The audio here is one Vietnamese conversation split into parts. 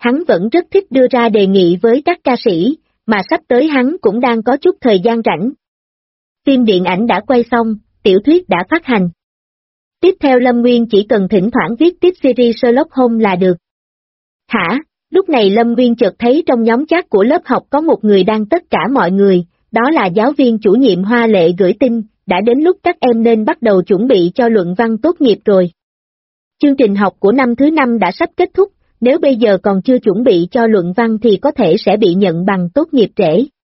hắn vẫn rất thích đưa ra đề nghị với các ca sĩ, mà sắp tới hắn cũng đang có chút thời gian rảnh. Phim điện ảnh đã quay xong, tiểu thuyết đã phát hành. Tiếp theo Lâm Nguyên chỉ cần thỉnh thoảng viết tiếp series Sherlock Holmes là được. Hả? Lúc này Lâm Nguyên chợt thấy trong nhóm chat của lớp học có một người đang tất cả mọi người, đó là giáo viên chủ nhiệm Hoa Lệ gửi tin, đã đến lúc các em nên bắt đầu chuẩn bị cho luận văn tốt nghiệp rồi. Chương trình học của năm thứ 5 đã sắp kết thúc, nếu bây giờ còn chưa chuẩn bị cho luận văn thì có thể sẽ bị nhận bằng tốt nghiệp trễ.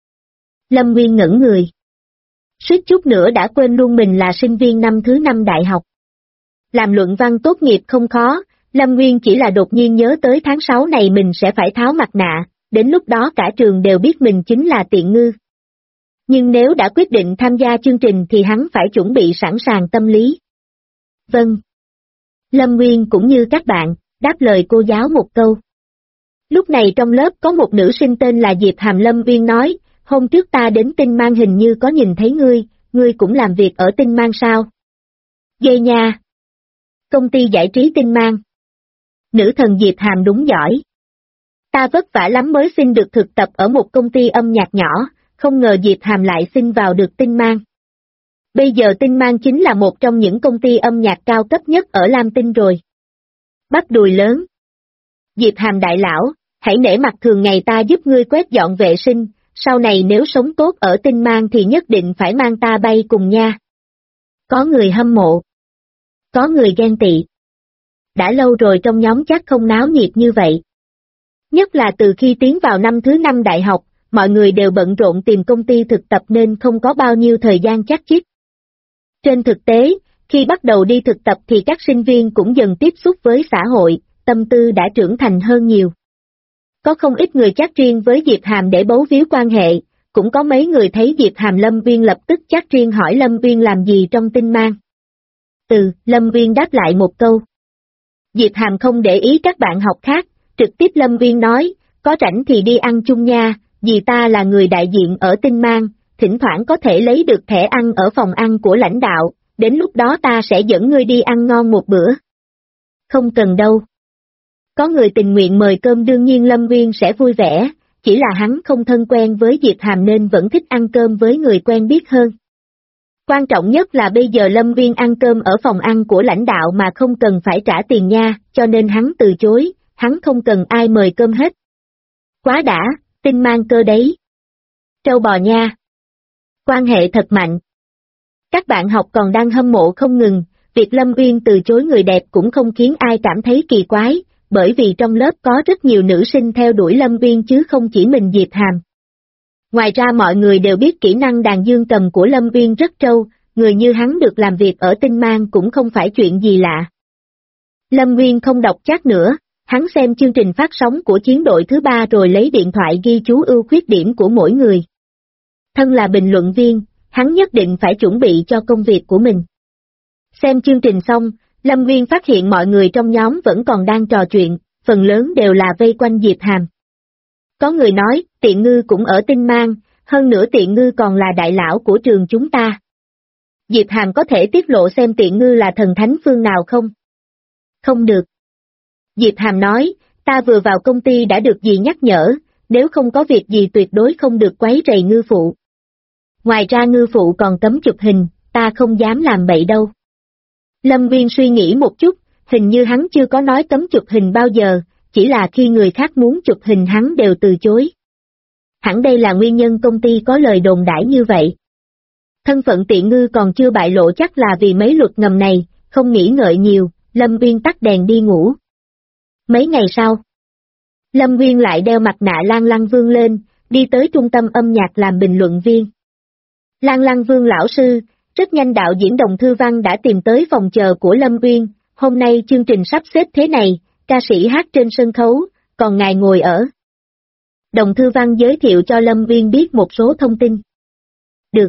Lâm Nguyên ngẩn người. Suýt chút nữa đã quên luôn mình là sinh viên năm thứ 5 đại học. Làm luận văn tốt nghiệp không khó, Lâm Nguyên chỉ là đột nhiên nhớ tới tháng 6 này mình sẽ phải tháo mặt nạ, đến lúc đó cả trường đều biết mình chính là tiện ngư. Nhưng nếu đã quyết định tham gia chương trình thì hắn phải chuẩn bị sẵn sàng tâm lý. Vâng. Lâm Nguyên cũng như các bạn, đáp lời cô giáo một câu. Lúc này trong lớp có một nữ sinh tên là Diệp Hàm. Lâm Nguyên nói, hôm trước ta đến Tinh Mang hình như có nhìn thấy ngươi cũng làm việc ở Tinh Mang sao? Ghê nha. Công ty giải trí Tinh Mang. Nữ thần Diệp Hàm đúng giỏi. Ta vất vả lắm mới xin được thực tập ở một công ty âm nhạc nhỏ, không ngờ Diệp Hàm lại xin vào được Tinh Mang. Bây giờ Tinh Mang chính là một trong những công ty âm nhạc cao cấp nhất ở Lam Tinh rồi. Bắp đùi lớn. Diệp Hàm đại lão, hãy nể mặt thường ngày ta giúp ngươi quét dọn vệ sinh, sau này nếu sống tốt ở Tinh Mang thì nhất định phải mang ta bay cùng nha. Có người hâm mộ. Có người ghen tị. Đã lâu rồi trong nhóm chat không náo nhiệt như vậy. Nhất là từ khi tiến vào năm thứ 5 đại học, mọi người đều bận rộn tìm công ty thực tập nên không có bao nhiêu thời gian chat chít. Trên thực tế, khi bắt đầu đi thực tập thì các sinh viên cũng dần tiếp xúc với xã hội, tâm tư đã trưởng thành hơn nhiều. Có không ít người chat riêng với Diệp Hàm để bấu víu quan hệ, cũng có mấy người thấy Diệp Hàm Lâm Nguyên lập tức chat riêng hỏi Lâm Nguyên làm gì trong Tinh Mang. Lâm Nguyên đáp lại một câu. Diệp Hàm không để ý các bạn học khác, trực tiếp Lâm Nguyên nói, có rảnh thì đi ăn chung nha, vì ta là người đại diện ở Tinh Mang, thỉnh thoảng có thể lấy được thẻ ăn ở phòng ăn của lãnh đạo, đến lúc đó ta sẽ dẫn ngươi đi ăn ngon một bữa. Không cần đâu. Có người tình nguyện mời cơm đương nhiên Lâm Nguyên sẽ vui vẻ, chỉ là hắn không thân quen với Diệp Hàm nên vẫn thích ăn cơm với người quen biết hơn. Quan trọng nhất là bây giờ Lâm Nguyên ăn cơm ở phòng ăn của lãnh đạo mà không cần phải trả tiền nha, cho nên hắn từ chối, hắn không cần ai mời cơm hết. Quá đã, Tinh Mang cơ đấy. Trâu bò nha. Quan hệ thật mạnh. Các bạn học còn đang hâm mộ không ngừng, việc Lâm Nguyên từ chối người đẹp cũng không khiến ai cảm thấy kỳ quái, bởi vì trong lớp có rất nhiều nữ sinh theo đuổi Lâm Nguyên chứ không chỉ mình Diệp Hàm. Ngoài ra mọi người đều biết kỹ năng đàn dương cầm của Lâm Nguyên rất trâu, người như hắn được làm việc ở Tinh Mang cũng không phải chuyện gì lạ. Lâm Nguyên không đọc chat nữa, hắn xem chương trình phát sóng của chiến đội thứ 3 rồi lấy điện thoại ghi chú ưu khuyết điểm của mỗi người. Thân là bình luận viên, hắn nhất định phải chuẩn bị cho công việc của mình. Xem chương trình xong, Lâm Nguyên phát hiện mọi người trong nhóm vẫn còn đang trò chuyện, phần lớn đều là vây quanh Diệp Hàm. Có người nói, Tiện Ngư cũng ở Tinh Mang, hơn nữa Tiện Ngư còn là đại lão của trường chúng ta. Diệp Hàm có thể tiết lộ xem Tiện Ngư là thần thánh phương nào không? Không được. Diệp Hàm nói, ta vừa vào công ty đã được dì nhắc nhở, nếu không có việc gì tuyệt đối không được quấy rầy ngư phụ. Ngoài ra ngư phụ còn cấm chụp hình, ta không dám làm bậy đâu. Lâm Nguyên suy nghĩ một chút, hình như hắn chưa có nói cấm chụp hình bao giờ, chỉ là khi người khác muốn chụp hình hắn đều từ chối. Hẳn đây là nguyên nhân công ty có lời đồn đãi như vậy. Thân phận Tiện Ngư còn chưa bại lộ chắc là vì mấy luật ngầm này, không nghĩ ngợi nhiều, Lâm Nguyên tắt đèn đi ngủ. Mấy ngày sau, Lâm Nguyên lại đeo mặt nạ Lan Lăng Vương lên, đi tới trung tâm âm nhạc làm bình luận viên. Lan Lăng Vương lão sư, rất nhanh đạo diễn Đồng Thư Văn đã tìm tới phòng chờ của Lâm Nguyên, hôm nay chương trình sắp xếp thế này, ca sĩ hát trên sân khấu, còn ngài ngồi ở. Đồng Thư Văn giới thiệu cho Lâm Nguyên biết một số thông tin. Được.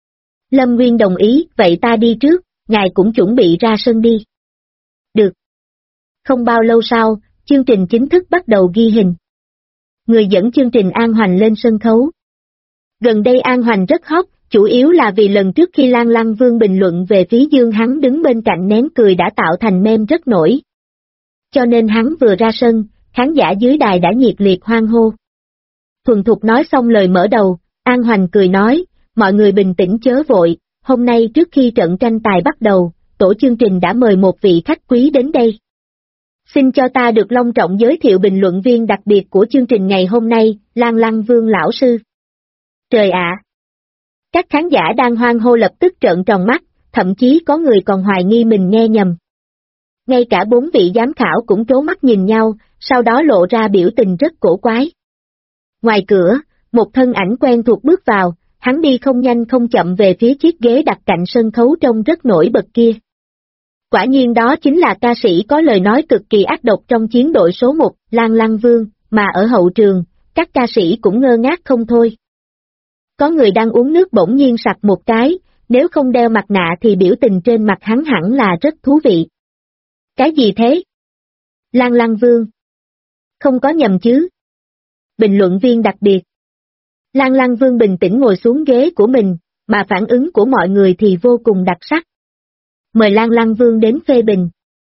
Lâm Nguyên đồng ý, vậy ta đi trước, ngài cũng chuẩn bị ra sân đi. Được. Không bao lâu sau, chương trình chính thức bắt đầu ghi hình. Người dẫn chương trình An Hoành lên sân khấu. Gần đây An Hoành rất hot, chủ yếu là vì lần trước khi Lan Lăng Vương bình luận về phía Dương hắn đứng bên cạnh nén cười đã tạo thành meme rất nổi. Cho nên hắn vừa ra sân, khán giả dưới đài đã nhiệt liệt hoan hô. Thuần thục nói xong lời mở đầu, An Hoành cười nói, mọi người bình tĩnh chớ vội, hôm nay trước khi trận tranh tài bắt đầu, tổ chương trình đã mời một vị khách quý đến đây. Xin cho ta được long trọng giới thiệu bình luận viên đặc biệt của chương trình ngày hôm nay, Lan Lăng Vương lão sư. Trời ạ! Các khán giả đang hoan hô lập tức trợn tròn mắt, thậm chí có người còn hoài nghi mình nghe nhầm. Ngay cả 4 vị giám khảo cũng trố mắt nhìn nhau, sau đó lộ ra biểu tình rất cổ quái. Ngoài cửa, một thân ảnh quen thuộc bước vào, hắn đi không nhanh không chậm về phía chiếc ghế đặt cạnh sân khấu trông rất nổi bật kia. Quả nhiên đó chính là ca sĩ có lời nói cực kỳ ác độc trong chiến đội số 1, Lan Lăng Vương, mà ở hậu trường, các ca sĩ cũng ngơ ngác không thôi. Có người đang uống nước bỗng nhiên sặc một cái, nếu không đeo mặt nạ thì biểu tình trên mặt hắn hẳn là rất thú vị. Cái gì thế? Lan Lăng Vương. Không có nhầm chứ? Bình luận viên đặc biệt. Lan Lăng Vương bình tĩnh ngồi xuống ghế của mình, mà phản ứng của mọi người thì vô cùng đặc sắc. Mời Lan Lăng Vương đến phê bình.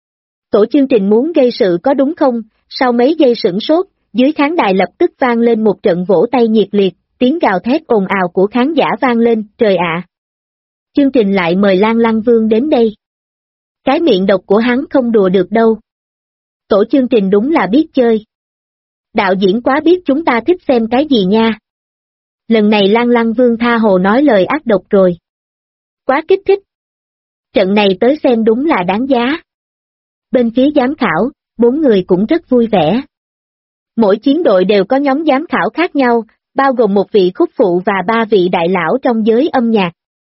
Tổ chương trình muốn gây sự có đúng không? Sau mấy giây sửng sốt, dưới khán đài lập tức vang lên một trận vỗ tay nhiệt liệt, tiếng gào thét ồn ào của khán giả vang lên, trời ạ! Chương trình lại mời Lan Lăng Vương đến đây. Cái miệng độc của hắn không đùa được đâu. Tổ chương trình đúng là biết chơi. Đạo diễn quá biết chúng ta thích xem cái gì nha. Lần này Lan Lăng Vương tha hồ nói lời ác độc rồi. Quá kích thích. Trận này tới xem đúng là đáng giá. Bên phía giám khảo, 4 người cũng rất vui vẻ. Mỗi chiến đội đều có nhóm giám khảo khác nhau, bao gồm một vị khúc phụ và 3 vị đại lão trong giới âm nhạc.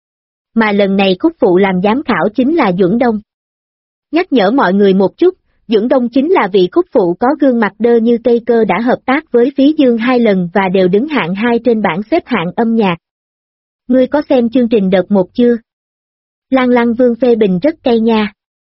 Mà lần này khúc phụ làm giám khảo chính là Duẩn Đông. Nhắc nhở mọi người một chút, Duẩn Đông chính là vị khúc phụ có gương mặt đơ như cây cơ đã hợp tác với Phí Dương 2 lần và đều đứng hạng 2 trên bảng xếp hạng âm nhạc. Ngươi có xem chương trình đợt 1 chưa? Lan Lăng Vương phê bình rất cay nha.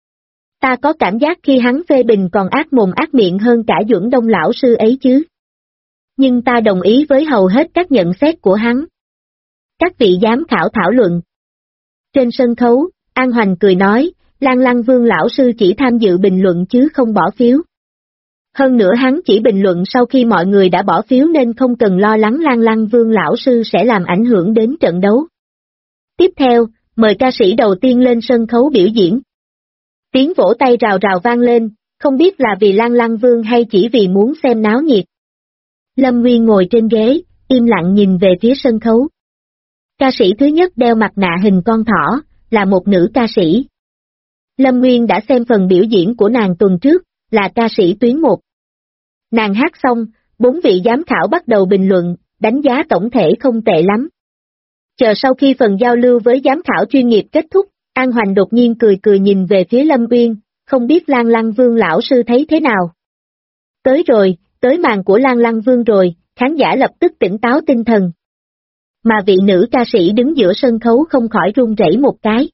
Ta có cảm giác khi hắn phê bình còn ác mồm ác miệng hơn cả Duẩn Đông lão sư ấy chứ. Nhưng ta đồng ý với hầu hết các nhận xét của hắn. Các vị giám khảo thảo luận. Trên sân khấu, An Hoành cười nói, Lan Lăng Vương lão sư chỉ tham dự bình luận chứ không bỏ phiếu. Hơn nữa hắn chỉ bình luận sau khi mọi người đã bỏ phiếu nên không cần lo lắng Lan Lăng Vương lão sư sẽ làm ảnh hưởng đến trận đấu. Tiếp theo, mời ca sĩ đầu tiên lên sân khấu biểu diễn. Tiếng vỗ tay rào rào vang lên, không biết là vì Lan Lăng Vương hay chỉ vì muốn xem náo nhiệt. Lâm Nguyên ngồi trên ghế, im lặng nhìn về phía sân khấu. Ca sĩ thứ nhất đeo mặt nạ hình con thỏ, là một nữ ca sĩ. Lâm Nguyên đã xem phần biểu diễn của nàng tuần trước, là ca sĩ tuyến 1. Nàng hát xong, 4 vị giám khảo bắt đầu bình luận, đánh giá tổng thể không tệ lắm. Chờ sau khi phần giao lưu với giám khảo chuyên nghiệp kết thúc, An Hoành đột nhiên cười cười nhìn về phía Lâm Uyên, không biết Lan Lăng Vương lão sư thấy thế nào. Tới rồi, tới màn của Lan Lăng Vương rồi, khán giả lập tức tỉnh táo tinh thần. Mà vị nữ ca sĩ đứng giữa sân khấu không khỏi run rẩy một cái.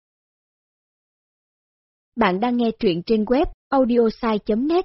Bạn đang nghe truyện trên web audiosai.net.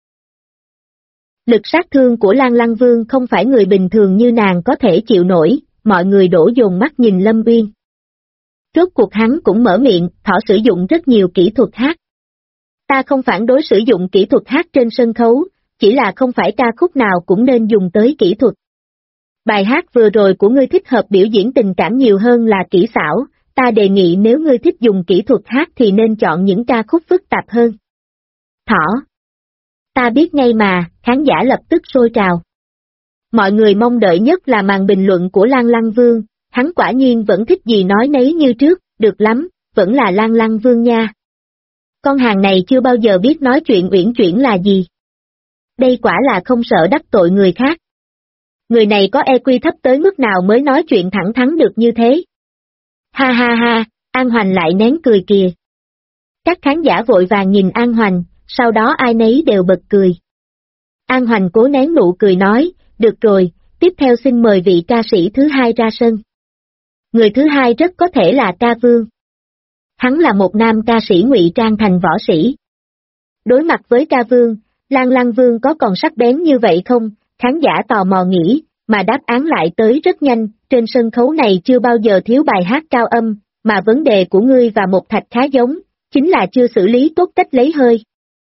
Lực sát thương của Lan Lăng Vương không phải người bình thường như nàng có thể chịu nổi, mọi người đổ dồn mắt nhìn Lâm Uyên. Rốt cuộc hắn cũng mở miệng, thỏ sử dụng rất nhiều kỹ thuật hát. Ta không phản đối sử dụng kỹ thuật hát trên sân khấu, chỉ là không phải ca khúc nào cũng nên dùng tới kỹ thuật. Bài hát vừa rồi của ngươi thích hợp biểu diễn tình cảm nhiều hơn là kỹ xảo, ta đề nghị nếu ngươi thích dùng kỹ thuật hát thì nên chọn những ca khúc phức tạp hơn. Thỏ. Ta biết ngay mà, khán giả lập tức sôi trào. Mọi người mong đợi nhất là màn bình luận của Lan Lăng Vương, hắn quả nhiên vẫn thích gì nói nấy như trước, được lắm, vẫn là Lan Lăng Vương nha. Con hàng này chưa bao giờ biết nói chuyện uyển chuyển là gì. Đây quả là không sợ đắc tội người khác. Người này có EQ thấp tới mức nào mới nói chuyện thẳng thắn được như thế. Ha ha ha, An Hoành lại nén cười kìa. Các khán giả vội vàng nhìn An Hoành, sau đó ai nấy đều bật cười. An Hoành cố nén nụ cười nói, được rồi, tiếp theo xin mời vị ca sĩ thứ hai ra sân. Người thứ hai rất có thể là Ca Vương. Hắn là một nam ca sĩ ngụy trang thành võ sĩ. Đối mặt với Ca Vương, Lan Lăng Vương có còn sắc bén như vậy không? Khán giả tò mò nghĩ, mà đáp án lại tới rất nhanh, trên sân khấu này chưa bao giờ thiếu bài hát cao âm, mà vấn đề của ngươi và một thạch khá giống, chính là chưa xử lý tốt cách lấy hơi.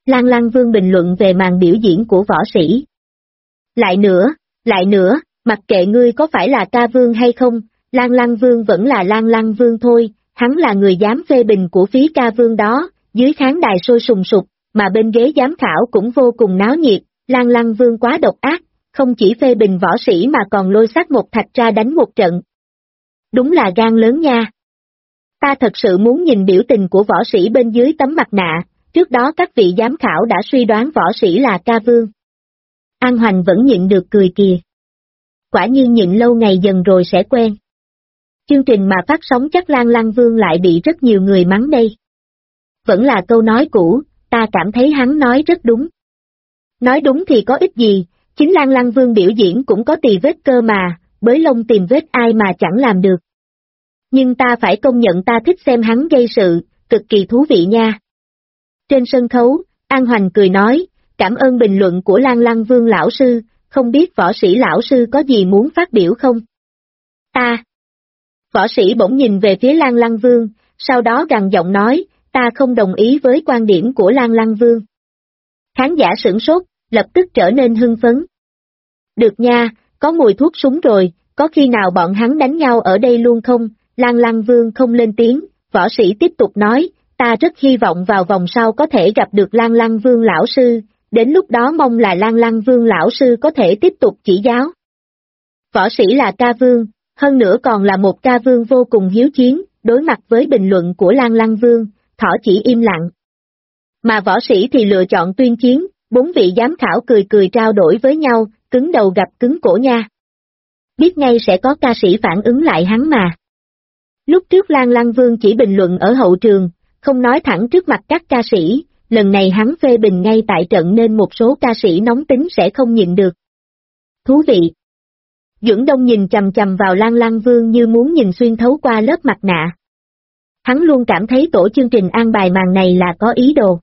Lan Lăng Vương bình luận về màn biểu diễn của võ sĩ. Lại nữa, mặc kệ ngươi có phải là ca vương hay không, Lan Lăng Vương vẫn là Lan Lăng Vương thôi, hắn là người dám phê bình của phí ca vương đó, dưới khán đài sôi sùng sục, mà bên ghế giám khảo cũng vô cùng náo nhiệt, Lan Lăng Vương quá độc ác, không chỉ phê bình võ sĩ mà còn lôi xác một thạch ra đánh một trận. Đúng là gan lớn nha. Ta thật sự muốn nhìn biểu tình của võ sĩ bên dưới tấm mặt nạ, trước đó các vị giám khảo đã suy đoán võ sĩ là ca vương. An Hoành vẫn nhịn được cười kìa. Quả nhiên nhịn lâu ngày dần rồi sẽ quen. Chương trình mà phát sóng chắc Lan Lăng Vương lại bị rất nhiều người mắng đây. Vẫn là câu nói cũ, ta cảm thấy hắn nói rất đúng. Nói đúng thì có ích gì, chính Lan Lăng Vương biểu diễn cũng có tì vết cơ mà, bới lông tìm vết ai mà chẳng làm được. Nhưng ta phải công nhận ta thích xem hắn gây sự, cực kỳ thú vị nha. Trên sân khấu, An Hoành cười nói, cảm ơn bình luận của Lan Lăng Vương lão sư, không biết võ sĩ lão sư có gì muốn phát biểu không? Võ sĩ bỗng nhìn về phía Lan Lăng Vương, sau đó gằn giọng nói, ta không đồng ý với quan điểm của Lan Lăng Vương. Khán giả sửng sốt, lập tức trở nên hưng phấn. Được nha, có mùi thuốc súng rồi, có khi nào bọn hắn đánh nhau ở đây luôn không? Lan Lăng Vương không lên tiếng, võ sĩ tiếp tục nói, ta rất hy vọng vào vòng sau có thể gặp được Lan Lăng Vương lão sư, đến lúc đó mong là Lan Lăng Vương lão sư có thể tiếp tục chỉ giáo. Võ sĩ là ca vương, hơn nữa còn là một ca vương vô cùng hiếu chiến, đối mặt với bình luận của Lan Lăng Vương, thỏ chỉ im lặng. Mà võ sĩ thì lựa chọn tuyên chiến, 4 vị giám khảo cười cười trao đổi với nhau, cứng đầu gặp cứng cổ nha. Biết ngay sẽ có ca sĩ phản ứng lại hắn mà. Lúc trước Lan Lăng Vương chỉ bình luận ở hậu trường, không nói thẳng trước mặt các ca sĩ, lần này hắn phê bình ngay tại trận nên một số ca sĩ nóng tính sẽ không nhịn được. Thú vị. Duẩn Đông nhìn chằm chằm vào Lan Lăng Vương như muốn nhìn xuyên thấu qua lớp mặt nạ. Hắn luôn cảm thấy tổ chương trình an bài màn này là có ý đồ.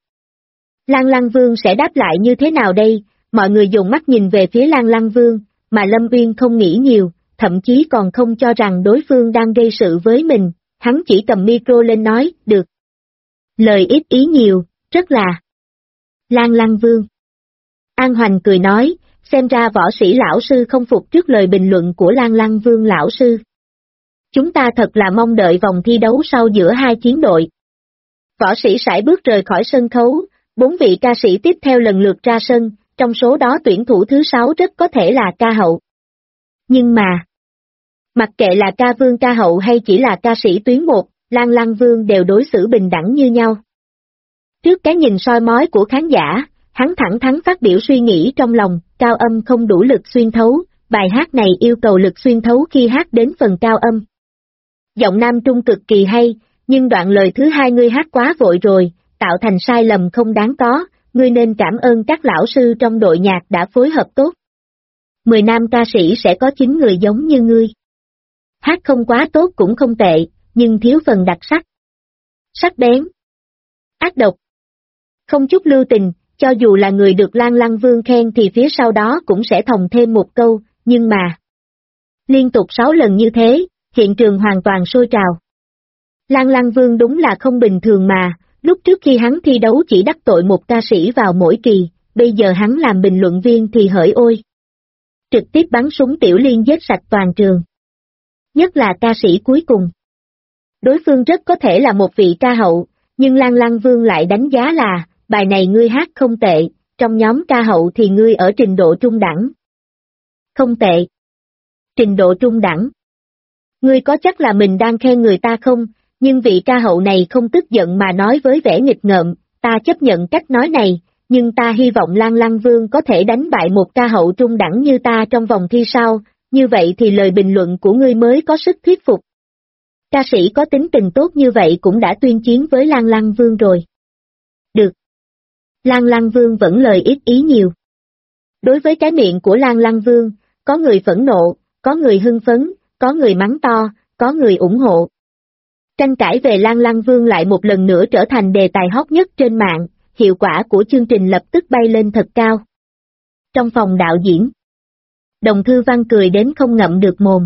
Lan Lăng Vương sẽ đáp lại như thế nào đây? Mọi người dùng mắt nhìn về phía Lan Lăng Vương, mà Lâm Uyên không nghĩ nhiều, thậm chí còn không cho rằng đối phương đang gây sự với mình, hắn chỉ cầm micro lên nói, được. Lời ít ý nhiều, rất là. Lan Lăng Vương. An Hoành cười nói, xem ra võ sĩ lão sư không phục trước lời bình luận của Lan Lăng Vương lão sư. Chúng ta thật là mong đợi vòng thi đấu sau giữa hai chiến đội. Võ sĩ sải bước rời khỏi sân khấu, 4 vị ca sĩ tiếp theo lần lượt ra sân, trong số đó tuyển thủ thứ 6 rất có thể là ca hậu. Nhưng mà, mặc kệ là ca vương ca hậu hay chỉ là ca sĩ tuyến 1, Lan Lăng Vương đều đối xử bình đẳng như nhau. Trước cái nhìn soi mói của khán giả, hắn thẳng thắn phát biểu suy nghĩ trong lòng, cao âm không đủ lực xuyên thấu, bài hát này yêu cầu lực xuyên thấu khi hát đến phần cao âm. Giọng nam trung cực kỳ hay, nhưng đoạn lời thứ 2 ngươi hát quá vội rồi, tạo thành sai lầm không đáng có, ngươi nên cảm ơn các lão sư trong đội nhạc đã phối hợp tốt. 10 nam ca sĩ sẽ có 9 người giống như ngươi. Hát không quá tốt cũng không tệ, nhưng thiếu phần đặc sắc. Sắc bén. Ác độc. Không chút lưu tình, cho dù là người được Lan Lăng Vương khen thì phía sau đó cũng sẽ thòng thêm một câu, nhưng mà. Liên tục 6 lần như thế, hiện trường hoàn toàn sôi trào. Lan Lăng Vương đúng là không bình thường mà, lúc trước khi hắn thi đấu chỉ đắc tội một ca sĩ vào mỗi kỳ, bây giờ hắn làm bình luận viên thì hỡi ôi. Trực tiếp bắn súng tiểu liên giết sạch toàn trường. Nhất là ca sĩ cuối cùng. Đối phương rất có thể là một vị ca hậu, nhưng Lan Lăng Vương lại đánh giá là, bài này ngươi hát không tệ, trong nhóm ca hậu thì ngươi ở trình độ trung đẳng. Không tệ. Trình độ trung đẳng. Ngươi có chắc là mình đang khen người ta không, nhưng vị ca hậu này không tức giận mà nói với vẻ nghịch ngợm, ta chấp nhận cách nói này, nhưng ta hy vọng Lan Lăng Vương có thể đánh bại một ca hậu trung đẳng như ta trong vòng thi sau, như vậy thì lời bình luận của ngươi mới có sức thuyết phục. Ca sĩ có tính tình tốt như vậy cũng đã tuyên chiến với Lan Lăng Vương rồi. Được. Lan Lăng Vương vẫn lời ít ý nhiều. Đối với cái miệng của Lan Lăng Vương, có người phẫn nộ, có người hưng phấn, có người mắng to, có người ủng hộ. Tranh cãi về Lan Lăng Vương lại một lần nữa trở thành đề tài hot nhất trên mạng, hiệu quả của chương trình lập tức bay lên thật cao. Trong phòng đạo diễn, Đồng Thư Văn cười đến không ngậm được mồm.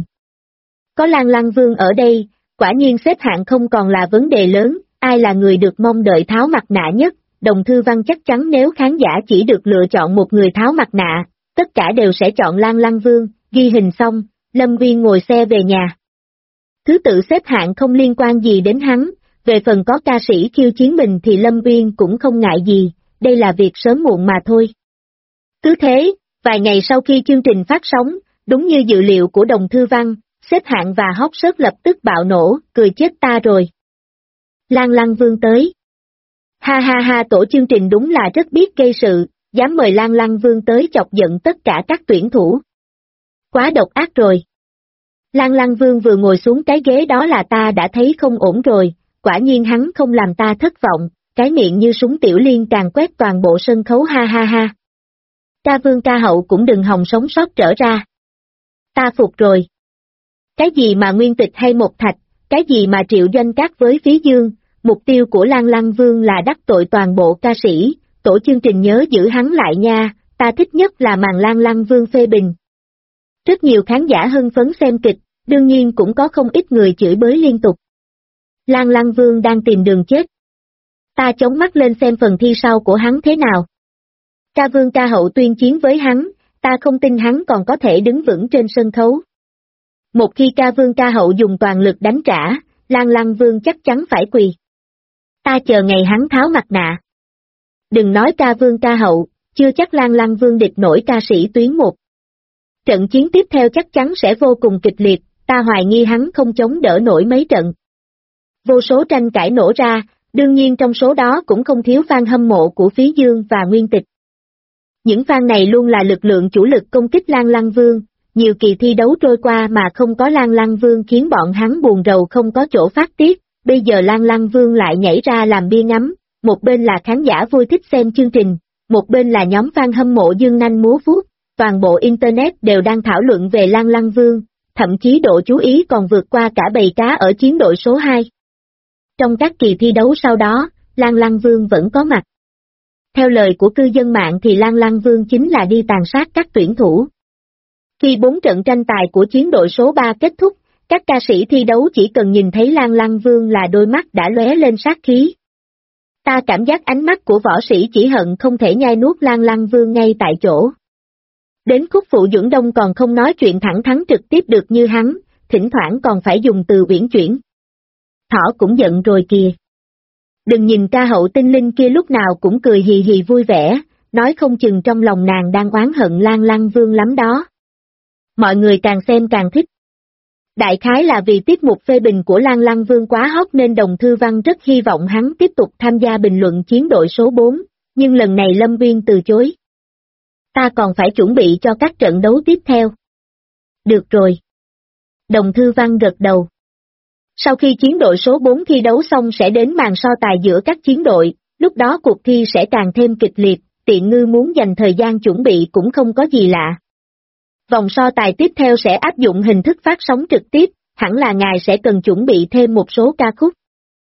Có Lan Lăng Vương ở đây, quả nhiên xếp hạng không còn là vấn đề lớn, ai là người được mong đợi tháo mặt nạ nhất, Đồng Thư Văn chắc chắn nếu khán giả chỉ được lựa chọn một người tháo mặt nạ, tất cả đều sẽ chọn Lan Lăng Vương, ghi hình xong, Lâm Nguyên ngồi xe về nhà. Thứ tự xếp hạng không liên quan gì đến hắn, về phần có ca sĩ khiêu chiến mình thì Lâm Nguyên cũng không ngại gì, đây là việc sớm muộn mà thôi. Cứ thế, vài ngày sau khi chương trình phát sóng, đúng như dự liệu của Đồng Thư Văn, xếp hạng và hot search lập tức bạo nổ, cười chết ta rồi. Lan Lăng Vương tới. Ha ha ha, tổ chương trình đúng là rất biết gây sự, dám mời Lan Lăng Vương tới chọc giận tất cả các tuyển thủ. Quá độc ác rồi. Lan Lăng Vương vừa ngồi xuống cái ghế đó là ta đã thấy không ổn rồi, quả nhiên hắn không làm ta thất vọng, cái miệng như súng tiểu liên càng quét toàn bộ sân khấu ha ha ha. Ca Vương ca hậu cũng đừng hòng sống sót trở ra. Ta phục rồi. Cái gì mà Nguyên Tịch hay Một Thạch, cái gì mà Triệu Doanh Cát với Phí Dương, mục tiêu của Lan Lăng Vương là đắc tội toàn bộ ca sĩ, tổ chương trình nhớ giữ hắn lại nha, ta thích nhất là màn Lan Lăng Vương phê bình. Rất nhiều khán giả hưng phấn xem kịch, đương nhiên cũng có không ít người chửi bới liên tục. Lan Lăng Vương đang tìm đường chết. Ta chống mắt lên xem phần thi sau của hắn thế nào. Ca Vương ca hậu tuyên chiến với hắn, ta không tin hắn còn có thể đứng vững trên sân khấu. Một khi Ca Vương ca hậu dùng toàn lực đánh trả, Lan Lăng Vương chắc chắn phải quỳ. Ta chờ ngày hắn tháo mặt nạ. Đừng nói Ca Vương ca hậu, chưa chắc Lan Lăng Vương địch nổi ca sĩ tuyến 1. Trận chiến tiếp theo chắc chắn sẽ vô cùng kịch liệt, ta hoài nghi hắn không chống đỡ nổi mấy trận. Vô số tranh cãi nổ ra, đương nhiên trong số đó cũng không thiếu fan hâm mộ của Phí Dương và Nguyên Tịch. Những fan này luôn là lực lượng chủ lực công kích Lan Lăng Vương, nhiều kỳ thi đấu trôi qua mà không có Lan Lăng Vương khiến bọn hắn buồn rầu không có chỗ phát tiết, bây giờ Lan Lăng Vương lại nhảy ra làm bia ngắm, một bên là khán giả vui thích xem chương trình, một bên là nhóm fan hâm mộ dương nanh múa vuốt, toàn bộ Internet đều đang thảo luận về Lan Lăng Vương, thậm chí độ chú ý còn vượt qua cả bầy cá ở chiến đội số 2. Trong các kỳ thi đấu sau đó, Lan Lăng Vương vẫn có mặt. Theo lời của cư dân mạng thì Lan Lăng Vương chính là đi tàn sát các tuyển thủ. Khi 4 trận tranh tài của chiến đội số 3 kết thúc, các ca sĩ thi đấu chỉ cần nhìn thấy Lan Lăng Vương là đôi mắt đã lóe lên sát khí. Ta cảm giác ánh mắt của võ sĩ chỉ hận không thể nhai nuốt Lan Lăng Vương ngay tại chỗ. Đến khúc phụ Duẩn Đông còn không nói chuyện thẳng thắn trực tiếp được như hắn, thỉnh thoảng còn phải dùng từ uyển chuyển. Thỏ cũng giận rồi kìa. Đừng nhìn ca hậu tinh linh kia lúc nào cũng cười hì hì vui vẻ, nói không chừng trong lòng nàng đang oán hận Lan Lăng Vương lắm đó. Mọi người càng xem càng thích. Đại khái là vì tiết mục phê bình của Lan Lăng Vương quá hot nên Đồng Thư Văn rất hy vọng hắn tiếp tục tham gia bình luận chiến đội số 4, nhưng lần này Lâm Nguyên từ chối. Ta còn phải chuẩn bị cho các trận đấu tiếp theo. Được rồi. Đồng Thư Văn gật đầu. Sau khi chiến đội số 4 thi đấu xong sẽ đến màn so tài giữa các chiến đội, lúc đó cuộc thi sẽ càng thêm kịch liệt, Tiện Ngư muốn dành thời gian chuẩn bị cũng không có gì lạ. Vòng so tài tiếp theo sẽ áp dụng hình thức phát sóng trực tiếp, hẳn là ngài sẽ cần chuẩn bị thêm một số ca khúc.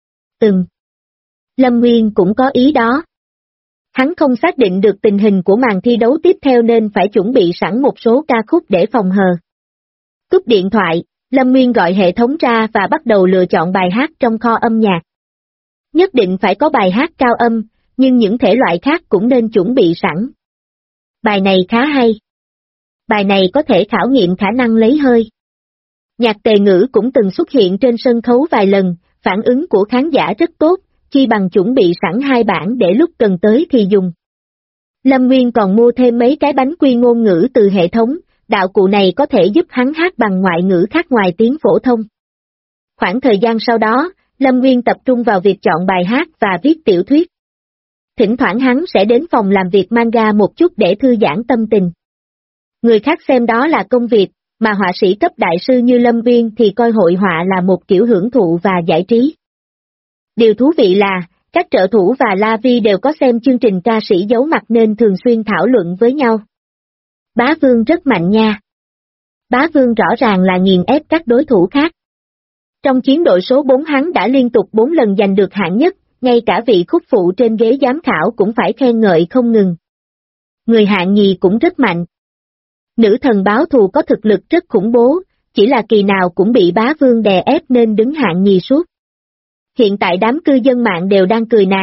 Lâm Nguyên cũng có ý đó. Hắn không xác định được tình hình của màn thi đấu tiếp theo nên phải chuẩn bị sẵn một số ca khúc để phòng hờ. Cúp điện thoại, Lâm Nguyên gọi hệ thống ra và bắt đầu lựa chọn bài hát trong kho âm nhạc. Nhất định phải có bài hát cao âm, nhưng những thể loại khác cũng nên chuẩn bị sẵn. Bài này khá hay. Bài này có thể khảo nghiệm khả năng lấy hơi. Nhạc Tề Ngữ cũng từng xuất hiện trên sân khấu vài lần, phản ứng của khán giả rất tốt, chi bằng chuẩn bị sẵn 2 bản để lúc cần tới thì dùng. Lâm Nguyên còn mua thêm mấy cái bánh quy ngôn ngữ từ hệ thống, đạo cụ này có thể giúp hắn hát bằng ngoại ngữ khác ngoài tiếng phổ thông. Khoảng thời gian sau đó, Lâm Nguyên tập trung vào việc chọn bài hát và viết tiểu thuyết. Thỉnh thoảng hắn sẽ đến phòng làm việc manga một chút để thư giãn tâm tình. Người khác xem đó là công việc, mà họa sĩ cấp đại sư như Lâm Nguyên thì coi hội họa là một kiểu hưởng thụ và giải trí. Điều thú vị là, các trợ thủ và La Vi đều có xem chương trình ca sĩ giấu mặt nên thường xuyên thảo luận với nhau. Bá Vương rất mạnh nha. Bá Vương rõ ràng là nghiền ép các đối thủ khác. Trong chiến đội số 4 hắn đã liên tục 4 lần giành được hạng nhất, ngay cả vị khúc phụ trên ghế giám khảo cũng phải khen ngợi không ngừng. Người hạng nhì cũng rất mạnh. Nữ thần báo thù có thực lực rất khủng bố, chỉ là kỳ nào cũng bị Bá Vương đè ép nên đứng hạng nhì suốt. Hiện tại đám cư dân mạng đều đang cười nàng,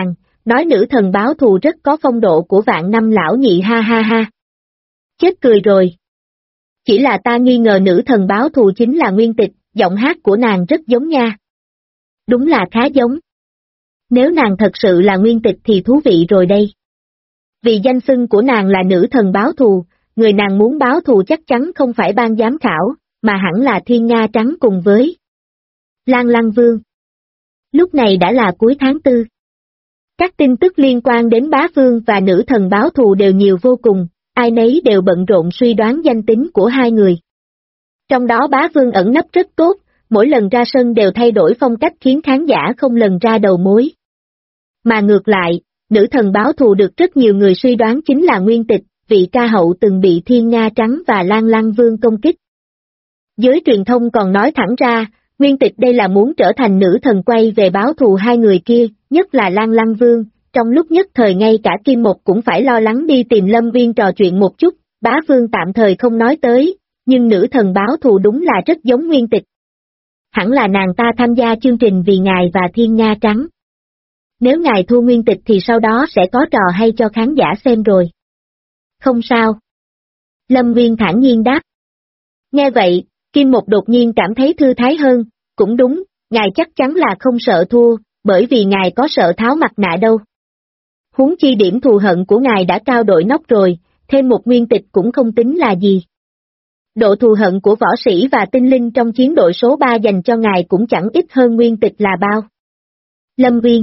nói nữ thần báo thù rất có phong độ của vạn năm lão nhị ha ha ha. Chết cười rồi. Chỉ là ta nghi ngờ nữ thần báo thù chính là Nguyên Tịch, giọng hát của nàng rất giống nha. Đúng là khá giống. Nếu nàng thật sự là Nguyên Tịch thì thú vị rồi đây. Vì danh xưng của nàng là nữ thần báo thù, người nàng muốn báo thù chắc chắn không phải ban giám khảo, mà hẳn là Thiên Nga Trắng cùng với Lan Lăng Vương. Lúc này đã là cuối tháng 4. Các tin tức liên quan đến bá vương và nữ thần báo thù đều nhiều vô cùng, ai nấy đều bận rộn suy đoán danh tính của hai người. Trong đó bá vương ẩn nấp rất tốt, mỗi lần ra sân đều thay đổi phong cách khiến khán giả không lần ra đầu mối. Mà ngược lại, nữ thần báo thù được rất nhiều người suy đoán chính là Nguyên Tịch, vị ca hậu từng bị Thiên Nga Trắng và Lan Lăng Vương công kích. Giới truyền thông còn nói thẳng ra, Nguyên Tịch đây là muốn trở thành nữ thần quay về báo thù hai người kia, nhất là Lan Lăng Vương, trong lúc nhất thời ngay cả Kim Một cũng phải lo lắng đi tìm Lâm Viên trò chuyện một chút, bá vương tạm thời không nói tới, nhưng nữ thần báo thù đúng là rất giống Nguyên Tịch. Hẳn là nàng ta tham gia chương trình vì ngài và Thiên Nga Trắng. Nếu ngài thua Nguyên Tịch thì sau đó sẽ có trò hay cho khán giả xem rồi. Không sao. Lâm Viên thản nhiên đáp. Nghe vậy, Kim Một đột nhiên cảm thấy thư thái hơn, cũng đúng, ngài chắc chắn là không sợ thua, bởi vì ngài có sợ tháo mặt nạ đâu. Huống chi điểm thù hận của ngài đã cao đội nóc rồi, thêm một Nguyên Tịch cũng không tính là gì. Độ thù hận của võ sĩ và tinh linh trong chiến đội số 3 dành cho ngài cũng chẳng ít hơn Nguyên Tịch là bao. Lâm Viên.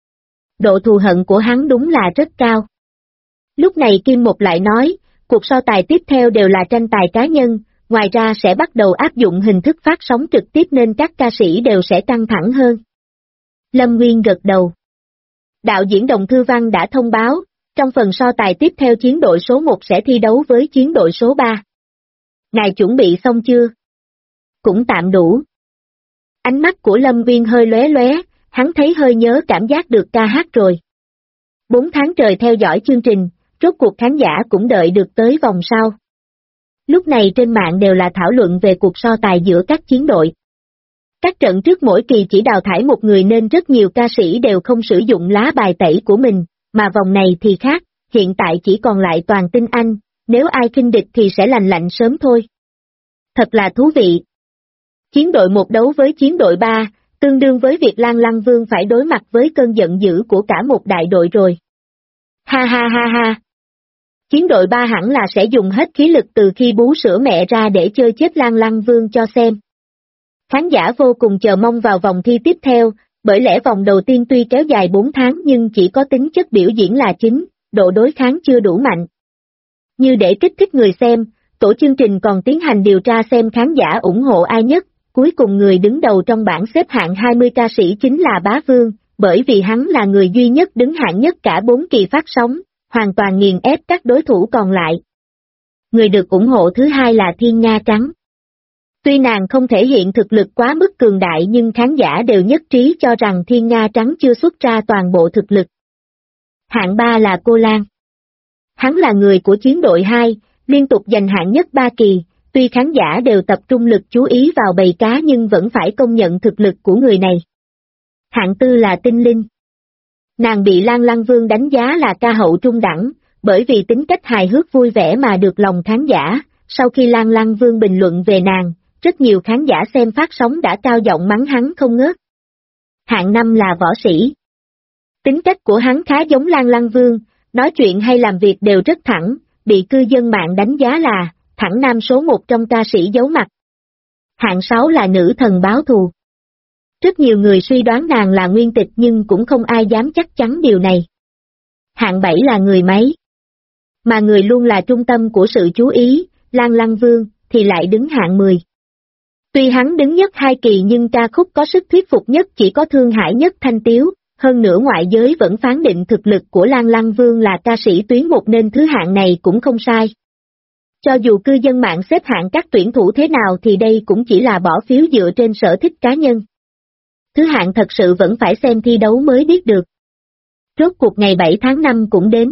Độ thù hận của hắn đúng là rất cao. Lúc này Kim Một lại nói, cuộc so tài tiếp theo đều là tranh tài cá nhân, ngoài ra sẽ bắt đầu áp dụng hình thức phát sóng trực tiếp nên các ca sĩ đều sẽ căng thẳng hơn. Lâm Nguyên gật đầu. Đạo diễn Đồng Thư Văn đã thông báo, trong phần so tài tiếp theo chiến đội số 1 sẽ thi đấu với chiến đội số 3. Ngài chuẩn bị xong chưa? Cũng tạm đủ. Ánh mắt của Lâm Nguyên hơi lóe lóe, hắn thấy hơi nhớ cảm giác được ca hát rồi. 4 tháng trời theo dõi chương trình, rốt cuộc khán giả cũng đợi được tới vòng sau. Lúc này trên mạng đều là thảo luận về cuộc so tài giữa các chiến đội. Các trận trước mỗi kỳ chỉ đào thải một người nên rất nhiều ca sĩ đều không sử dụng lá bài tẩy của mình, mà vòng này thì khác, hiện tại chỉ còn lại toàn tinh anh, nếu ai khinh địch thì sẽ lành lạnh sớm thôi. Thật là thú vị. Chiến đội 1 đấu với chiến đội 3, tương đương với việc Lan Lăng Vương phải đối mặt với cơn giận dữ của cả một đại đội rồi. Ha ha ha ha. Chiến đội 3 hẳn là sẽ dùng hết khí lực từ khi bú sữa mẹ ra để chơi chết Lan Lăng Vương cho xem. Khán giả vô cùng chờ mong vào vòng thi tiếp theo, bởi lẽ vòng đầu tiên tuy kéo dài 4 tháng nhưng chỉ có tính chất biểu diễn là chính, độ đối kháng chưa đủ mạnh. Như để kích thích người xem, tổ chương trình còn tiến hành điều tra xem khán giả ủng hộ ai nhất, cuối cùng người đứng đầu trong bảng xếp hạng 20 ca sĩ chính là Bá Vương, bởi vì hắn là người duy nhất đứng hạng nhất cả 4 kỳ phát sóng, hoàn toàn nghiền ép các đối thủ còn lại. Người được ủng hộ thứ hai là Thiên Nga Trắng. Tuy nàng không thể hiện thực lực quá mức cường đại nhưng khán giả đều nhất trí cho rằng Thiên Nga Trắng chưa xuất ra toàn bộ thực lực. Hạng 3 là Cô Lan. Hắn là người của chiến đội 2, liên tục giành hạng nhất 3 kỳ, tuy khán giả đều tập trung lực chú ý vào bầy cá nhưng vẫn phải công nhận thực lực của người này. Hạng 4 là Tinh Linh. Nàng bị Lan Lăng Vương đánh giá là ca hậu trung đẳng, bởi vì tính cách hài hước vui vẻ mà được lòng khán giả, sau khi Lan Lăng Vương bình luận về nàng, rất nhiều khán giả xem phát sóng đã cao giọng mắng hắn không ngớt. Hạng 5 là Võ Sĩ. Tính cách của hắn khá giống Lan Lăng Vương, nói chuyện hay làm việc đều rất thẳng, bị cư dân mạng đánh giá là thẳng nam số 1 trong ca sĩ giấu mặt. Hạng 6 là Nữ Thần Báo Thù. Rất nhiều người suy đoán nàng là Nguyên Tịch nhưng cũng không ai dám chắc chắn điều này. Hạng 7 là Người Máy. Mà người luôn là trung tâm của sự chú ý, Lan Lăng Vương, thì lại đứng hạng 10. Tuy hắn đứng nhất 2 kỳ nhưng ca khúc có sức thuyết phục nhất chỉ có Thương Hải Nhất Thanh Tiếu, hơn nữa ngoại giới vẫn phán định thực lực của Lan Lăng Vương là ca sĩ tuyến 1 nên thứ hạng này cũng không sai. Cho dù cư dân mạng xếp hạng các tuyển thủ thế nào thì đây cũng chỉ là bỏ phiếu dựa trên sở thích cá nhân. Thứ hạng thật sự vẫn phải xem thi đấu mới biết được. Rốt cuộc ngày 7 tháng 5 cũng đến.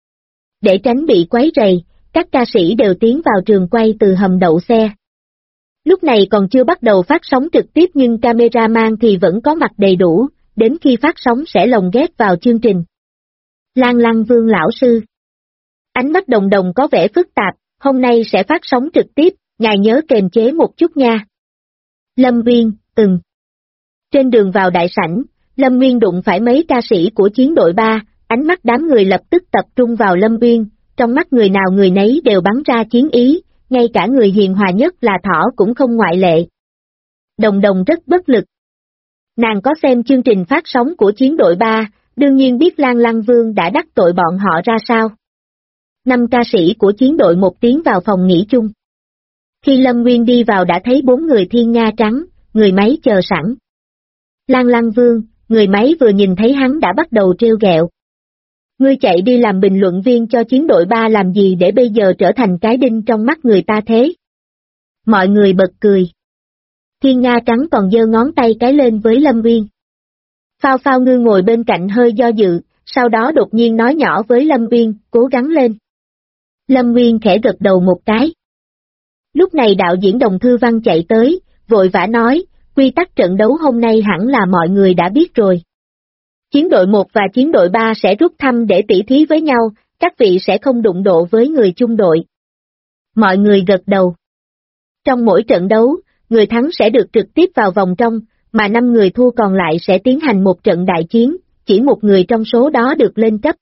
Để tránh bị quấy rầy, các ca sĩ đều tiến vào trường quay từ hầm đậu xe. Lúc này còn chưa bắt đầu phát sóng trực tiếp nhưng cameraman thì vẫn có mặt đầy đủ, đến khi phát sóng sẽ lồng ghép vào chương trình. Lan Lăng Vương lão sư. Ánh mắt Đồng Đồng có vẻ phức tạp, hôm nay sẽ phát sóng trực tiếp, ngài nhớ kiềm chế một chút nha. Lâm Nguyên, Trên đường vào đại sảnh, Lâm Nguyên đụng phải mấy ca sĩ của chiến đội 3, ánh mắt đám người lập tức tập trung vào Lâm Nguyên, trong mắt người nào người nấy đều bắn ra chiến ý, ngay cả người hiền hòa nhất là Thỏ cũng không ngoại lệ. Đồng Đồng rất bất lực. Nàng có xem chương trình phát sóng của chiến đội 3, đương nhiên biết Lan Lăng Vương đã đắc tội bọn họ ra sao. 5 ca sĩ của chiến đội 1 tiến vào phòng nghỉ chung. Khi Lâm Nguyên đi vào đã thấy 4 người thiên nga trắng, người máy chờ sẵn. Lan Lăng Vương, người máy vừa nhìn thấy hắn đã bắt đầu trêu ghẹo. Ngươi chạy đi làm bình luận viên cho chiến đội 3 làm gì để bây giờ trở thành cái đinh trong mắt người ta thế? Mọi người bật cười. Thiên nga trắng còn giơ ngón tay cái lên với Lâm Nguyên. Phao Phao Ngư ngồi bên cạnh hơi do dự, sau đó đột nhiên nói nhỏ với Lâm Nguyên, cố gắng lên. Lâm Nguyên khẽ gật đầu một cái. Lúc này đạo diễn Đồng Thư Văn chạy tới, vội vã nói, quy tắc trận đấu hôm nay hẳn là mọi người đã biết rồi. Chiến đội 1 và chiến đội 3 sẽ rút thăm để tỉ thí với nhau, các vị sẽ không đụng độ với người chung đội. Mọi người gật đầu. Trong mỗi trận đấu, người thắng sẽ được trực tiếp vào vòng trong, mà 5 người thua còn lại sẽ tiến hành một trận đại chiến, chỉ một người trong số đó được lên cấp.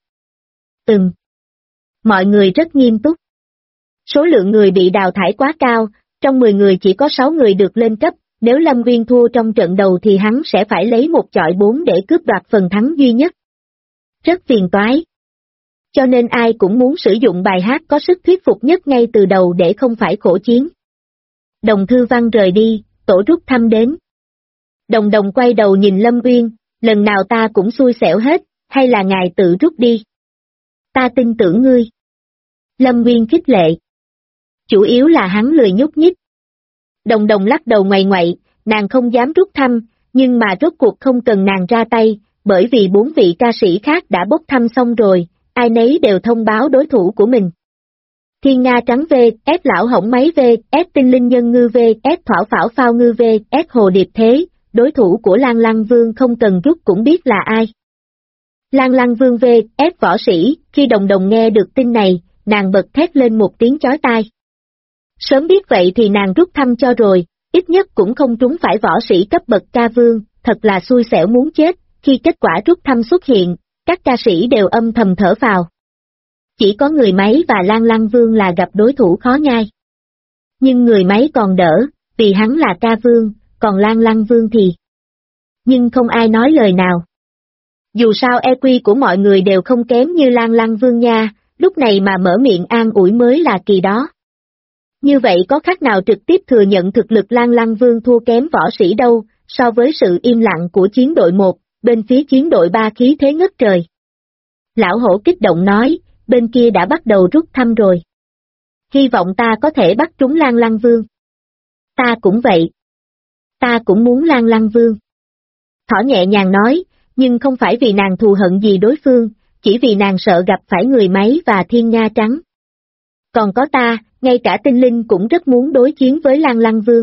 Mọi người rất nghiêm túc. Số lượng người bị đào thải quá cao, trong 10 người chỉ có 6 người được lên cấp, nếu Lâm Nguyên thua trong trận đầu thì hắn sẽ phải lấy một chọi 4 để cướp đoạt phần thắng duy nhất. Rất phiền toái. Cho nên ai cũng muốn sử dụng bài hát có sức thuyết phục nhất ngay từ đầu để không phải khổ chiến. Đồng Thư Văn rời đi, tổ rút thăm đến. Đồng Đồng quay đầu nhìn Lâm Nguyên, lần nào ta cũng xui xẻo hết, hay là ngài tự rút đi? Ta tin tưởng ngươi. Lâm Nguyên khích lệ. Chủ yếu là hắn lười nhúc nhích. Đồng Đồng lắc đầu ngoại ngoại, nàng không dám rút thăm, nhưng mà rốt cuộc không cần nàng ra tay, bởi vì 4 vị ca sĩ khác đã bốc thăm xong rồi, ai nấy đều thông báo đối thủ của mình. Thiên Nga Trắng vs Lão Hỏng Máy vs Tinh Linh Nhân Ngư vs Thỏ Phảo Phao Ngư vs Hồ Điệp Thế, đối thủ của Lan Lăng Vương không cần rút cũng biết là ai. Lan Lăng Vương vs Võ Sĩ, khi Đồng Đồng nghe được tin này, nàng bật thét lên một tiếng chói tai. Sớm biết vậy thì nàng rút thăm cho rồi, ít nhất cũng không trúng phải võ sĩ cấp bậc ca vương, thật là xui xẻo muốn chết, khi kết quả rút thăm xuất hiện, các ca sĩ đều âm thầm thở phào. Chỉ có người máy và Lan Lăng Vương là gặp đối thủ khó nhai. Nhưng người máy còn đỡ, vì hắn là ca vương, còn Lan Lăng Vương thì... Nhưng không ai nói lời nào. Dù sao EQ của mọi người đều không kém như Lan Lăng Vương nha, lúc này mà mở miệng an ủi mới là kỳ đó. Như vậy có khác nào trực tiếp thừa nhận thực lực Lan Lăng Vương thua kém võ sĩ đâu, so với sự im lặng của chiến đội 1, bên phía chiến đội 3 khí thế ngất trời. Lão Hổ kích động nói, bên kia đã bắt đầu rút thăm rồi. Hy vọng ta có thể bắt trúng Lan Lăng Vương. Ta cũng vậy. Ta cũng muốn Lan Lăng Vương. Thỏ nhẹ nhàng nói, nhưng không phải vì nàng thù hận gì đối phương, chỉ vì nàng sợ gặp phải người máy và Thiên Nga Trắng. Còn có ta, ngay cả Tinh Linh cũng rất muốn đối chiến với Lan Lăng Vương.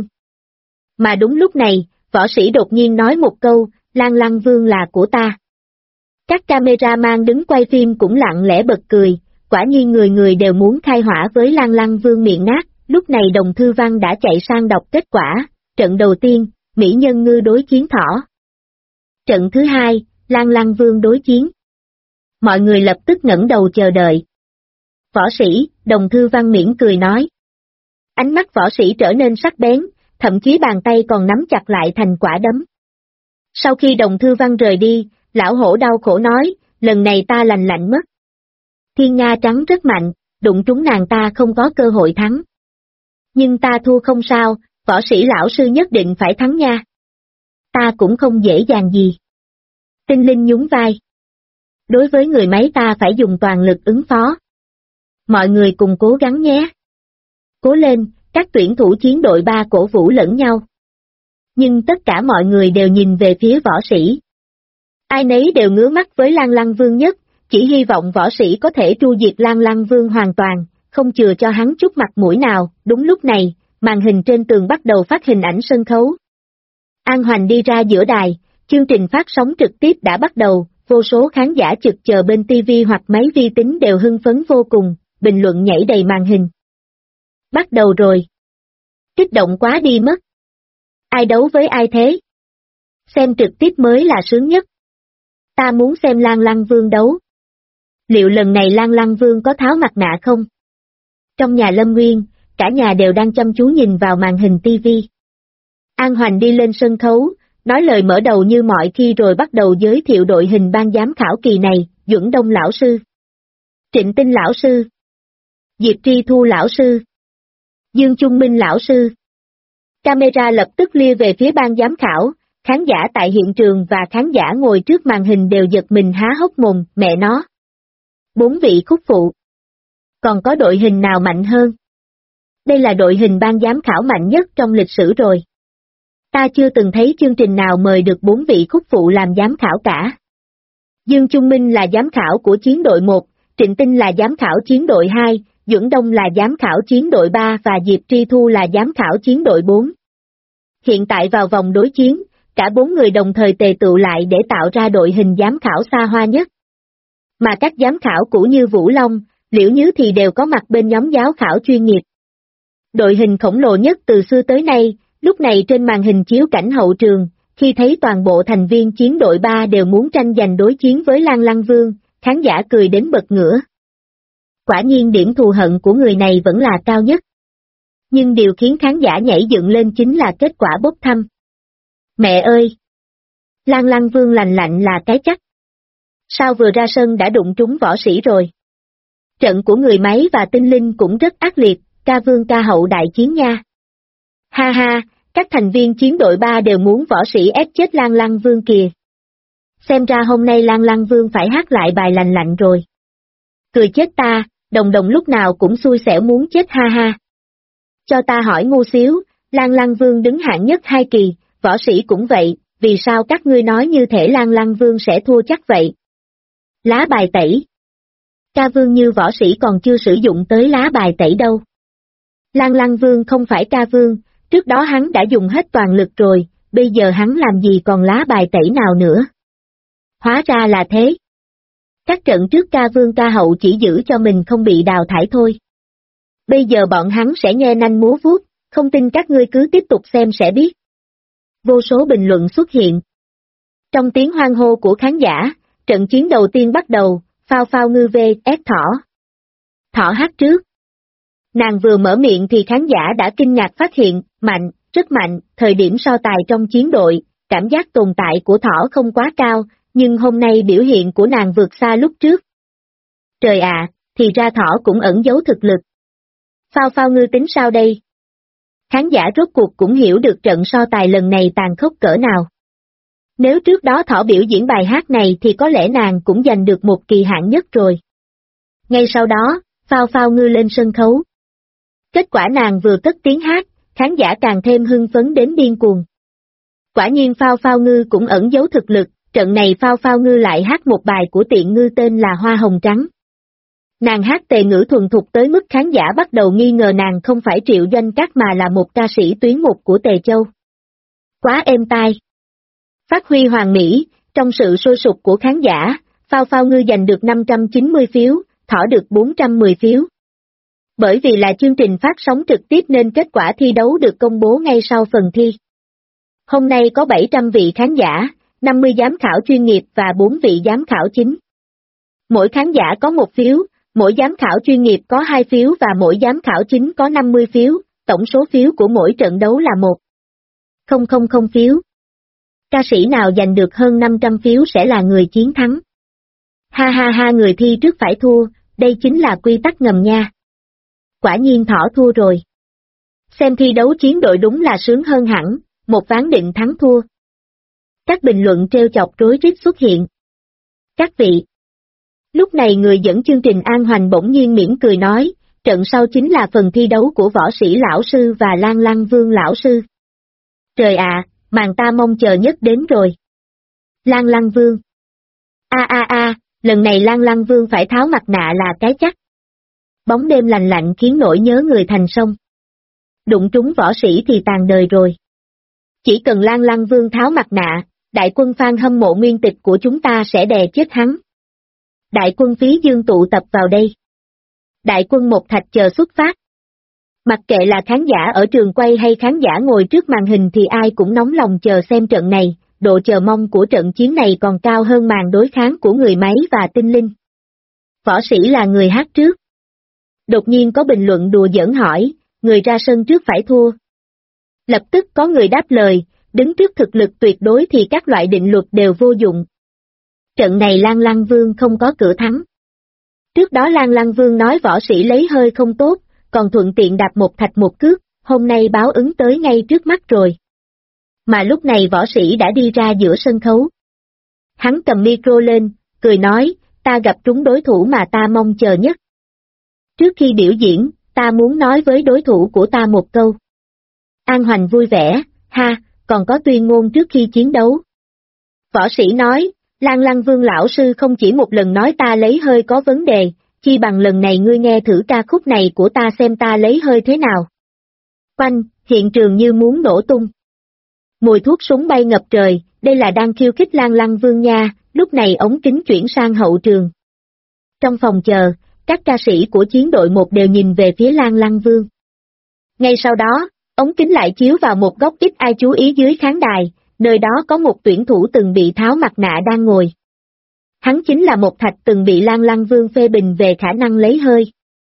Mà đúng lúc này, võ sĩ đột nhiên nói một câu, Lan Lăng Vương là của ta. Các cameraman đứng quay phim cũng lặng lẽ bật cười, quả nhiên người người đều muốn khai hỏa với Lan Lăng Vương miệng nát, lúc này Đồng Thư Văn đã chạy sang đọc kết quả, trận đầu tiên, Mỹ Nhân Ngư đối chiến Thỏ. Trận thứ hai, Lan Lăng Vương đối chiến. Mọi người lập tức ngẩng đầu chờ đợi. Võ sĩ, Đồng Thư Văn mỉm cười nói. Ánh mắt võ sĩ trở nên sắc bén, thậm chí bàn tay còn nắm chặt lại thành quả đấm. Sau khi Đồng Thư Văn rời đi, Lão Hổ đau khổ nói, lần này ta lành lạnh mất. Thiên Nga Trắng rất mạnh, đụng trúng nàng ta không có cơ hội thắng. Nhưng ta thua không sao, võ sĩ lão sư nhất định phải thắng nha. Ta cũng không dễ dàng gì. Tinh Linh nhún vai. Đối với người máy ta phải dùng toàn lực ứng phó. Mọi người cùng cố gắng nhé. Cố lên, các tuyển thủ chiến đội 3 cổ vũ lẫn nhau. Nhưng tất cả mọi người đều nhìn về phía võ sĩ. Ai nấy đều ngứa mắt với Lan Lăng Vương nhất, chỉ hy vọng võ sĩ có thể tru diệt Lan Lăng Vương hoàn toàn, không chừa cho hắn chút mặt mũi nào. Đúng lúc này, màn hình trên tường bắt đầu phát hình ảnh sân khấu. An Hoành đi ra giữa đài, chương trình phát sóng trực tiếp đã bắt đầu, vô số khán giả trực chờ bên TV hoặc máy vi tính đều hưng phấn vô cùng, bình luận nhảy đầy màn hình. Bắt đầu rồi. Kích động quá đi mất. Ai đấu với ai thế? Xem trực tiếp mới là sướng nhất. Ta muốn xem Lan Lăng Vương đấu. Liệu lần này Lan Lăng Vương có tháo mặt nạ không? Trong nhà Lâm Nguyên, cả nhà đều đang chăm chú nhìn vào màn hình TV. An Hoành đi lên sân khấu, nói lời mở đầu như mọi khi rồi bắt đầu giới thiệu đội hình ban giám khảo kỳ này: Duẩn Đông lão sư, Trịnh Tinh lão sư, Diệp Tri Thu lão sư, Dương Trung Minh lão sư. Camera lập tức lia về phía ban giám khảo, khán giả tại hiện trường và khán giả ngồi trước màn hình đều giật mình há hốc mồm, mẹ nó. 4 vị khúc phụ. Còn có đội hình nào mạnh hơn? Đây là đội hình ban giám khảo mạnh nhất trong lịch sử rồi. Ta chưa từng thấy chương trình nào mời được 4 vị khúc phụ làm giám khảo cả. Dương Trung Minh là giám khảo của chiến đội 1, Trịnh Tinh là giám khảo chiến đội 2, Duẩn Đông là giám khảo chiến đội 3 và Diệp Tri Thu là giám khảo chiến đội 4. Hiện tại vào vòng đối chiến, cả 4 người đồng thời tề tựu lại để tạo ra đội hình giám khảo xa hoa nhất. Mà các giám khảo cũ như Vũ Long, Liễu Nhứ thì đều có mặt bên nhóm giám khảo chuyên nghiệp. Đội hình khổng lồ nhất từ xưa tới nay, lúc này trên màn hình chiếu cảnh hậu trường, khi thấy toàn bộ thành viên chiến đội 3 đều muốn tranh giành đối chiến với Lan Lăng Vương, khán giả cười đến bật ngửa. Quả nhiên điểm thù hận của người này vẫn là cao nhất. Nhưng điều khiến khán giả nhảy dựng lên chính là kết quả bốc thăm. Mẹ ơi! Lan Lăng Vương lành lạnh là cái chắc. Sao vừa ra sân đã đụng trúng võ sĩ rồi? Trận của người máy và tinh linh cũng rất ác liệt, ca vương ca hậu đại chiến nha. Ha ha, các thành viên chiến đội 3 đều muốn võ sĩ ép chết Lan Lăng Vương kìa. Xem ra hôm nay Lan Lăng Vương phải hát lại bài lành lạnh rồi. Cười chết ta, đồng đồng lúc nào cũng xui xẻo muốn chết ha ha. Cho ta hỏi ngu xíu, Lan Lăng Vương đứng hạng nhất 2 kỳ, võ sĩ cũng vậy, vì sao các ngươi nói như thể Lan Lăng Vương sẽ thua chắc vậy? Lá bài tẩy. Ca vương như võ sĩ còn chưa sử dụng tới lá bài tẩy đâu. Lan Lăng Vương không phải ca vương, trước đó hắn đã dùng hết toàn lực rồi, bây giờ hắn làm gì còn lá bài tẩy nào nữa. Hóa ra là thế. Các trận trước ca vương ca hậu chỉ giữ cho mình không bị đào thải thôi. Bây giờ bọn hắn sẽ nhe nanh múa vuốt, không tin các ngươi cứ tiếp tục xem sẽ biết. Vô số bình luận xuất hiện. Trong tiếng hoan hô của khán giả, trận chiến đầu tiên bắt đầu, Phao Phao Ngư vs Thỏ. Thỏ hát trước. Nàng vừa mở miệng thì khán giả đã kinh ngạc phát hiện, mạnh, rất mạnh, thời điểm so tài trong chiến đội, cảm giác tồn tại của Thỏ không quá cao, nhưng hôm nay biểu hiện của nàng vượt xa lúc trước. Trời ạ, thì ra Thỏ cũng ẩn giấu thực lực. Phao Phao Ngư tính sao đây? Khán giả rốt cuộc cũng hiểu được trận so tài lần này tàn khốc cỡ nào. Nếu trước đó Thỏ biểu diễn bài hát này thì có lẽ nàng cũng giành được một kỳ hạng nhất rồi. Ngay sau đó, Phao Phao Ngư lên sân khấu. Kết quả nàng vừa cất tiếng hát, khán giả càng thêm hưng phấn đến điên cuồng. Quả nhiên Phao Phao Ngư cũng ẩn giấu thực lực, trận này Phao Phao Ngư lại hát một bài của tiện ngư tên là Hoa Hồng Trắng. Nàng hát tề ngữ thuần thục tới mức khán giả bắt đầu nghi ngờ nàng không phải Triệu Doanh Cát mà là một ca sĩ tuyến mục của Tề Châu. Quá êm tai. Phát huy hoàn mỹ, trong sự sôi sục của khán giả, Phao Phao Ngư giành được 590 phiếu, Thỏ được 410 phiếu. Bởi vì là chương trình phát sóng trực tiếp nên kết quả thi đấu được công bố ngay sau phần thi. Hôm nay có 700 vị khán giả, 50 giám khảo chuyên nghiệp và 4 vị giám khảo chính. Mỗi khán giả có 1 phiếu, mỗi giám khảo chuyên nghiệp có 2 phiếu và mỗi giám khảo chính có 50 phiếu, tổng số phiếu của mỗi trận đấu là 1,000 phiếu. Ca sĩ nào giành được hơn 500 phiếu sẽ là người chiến thắng. Ha ha ha, người thi trước phải thua, đây chính là quy tắc ngầm nha. Quả nhiên Thỏ thua rồi. Xem thi đấu chiến đội đúng là sướng hơn hẳn, một ván định thắng thua. Các bình luận trêu chọc rối rít xuất hiện. Các vị. Lúc này người dẫn chương trình An Hoành bỗng nhiên mỉm cười nói, trận sau chính là phần thi đấu của võ sĩ lão sư và Lan Lăng Vương lão sư. Trời ạ, màn ta mong chờ nhất đến rồi. Lan Lăng Vương. Lần này Lan Lăng Vương phải tháo mặt nạ là cái chắc. Bóng đêm lành lạnh khiến nỗi nhớ người thành sông. Đụng trúng võ sĩ thì tàn đời rồi. Chỉ cần Lan Lăng Vương tháo mặt nạ, đại quân Phan hâm mộ nguyên tịch của chúng ta sẽ đè chết hắn. Đại quân Phí Dương tụ tập vào đây. Đại quân Một Thạch chờ xuất phát. Mặc kệ là khán giả ở trường quay hay khán giả ngồi trước màn hình thì ai cũng nóng lòng chờ xem trận này, độ chờ mong của trận chiến này còn cao hơn màn đối kháng của người máy và tinh linh. Võ sĩ là người hát trước. Đột nhiên có bình luận đùa giỡn hỏi, người ra sân trước phải thua. Lập tức có người đáp lời, đứng trước thực lực tuyệt đối thì các loại định luật đều vô dụng. Trận này Lan Lăng Vương không có cửa thắng. Trước đó Lan Lăng Vương nói võ sĩ lấy hơi không tốt, còn thuận tiện đạp Một Thạch một cước, hôm nay báo ứng tới ngay trước mắt rồi. Mà lúc này võ sĩ đã đi ra giữa sân khấu. Hắn cầm micro lên, cười nói, ta gặp trúng đối thủ mà ta mong chờ nhất. Trước khi biểu diễn, ta muốn nói với đối thủ của ta một câu. An Hoành vui vẻ, ha, còn có tuyên ngôn trước khi chiến đấu. Võ sĩ nói, Lan Lăng Vương lão sư không chỉ một lần nói ta lấy hơi có vấn đề, chi bằng lần này ngươi nghe thử ca khúc này của ta xem ta lấy hơi thế nào. Quanh, hiện trường như muốn nổ tung. Mùi thuốc súng bay ngập trời, đây là đang khiêu khích Lan Lăng Vương nha, lúc này ống kính chuyển sang hậu trường. Trong phòng chờ, các ca sĩ của chiến đội 1 đều nhìn về phía Lan Lăng Vương. Ngay sau đó, ống kính lại chiếu vào một góc ít ai chú ý dưới khán đài, nơi đó có một tuyển thủ từng bị tháo mặt nạ đang ngồi. Hắn chính là Một Thạch từng bị Lan Lăng Vương phê bình về khả năng lấy hơi.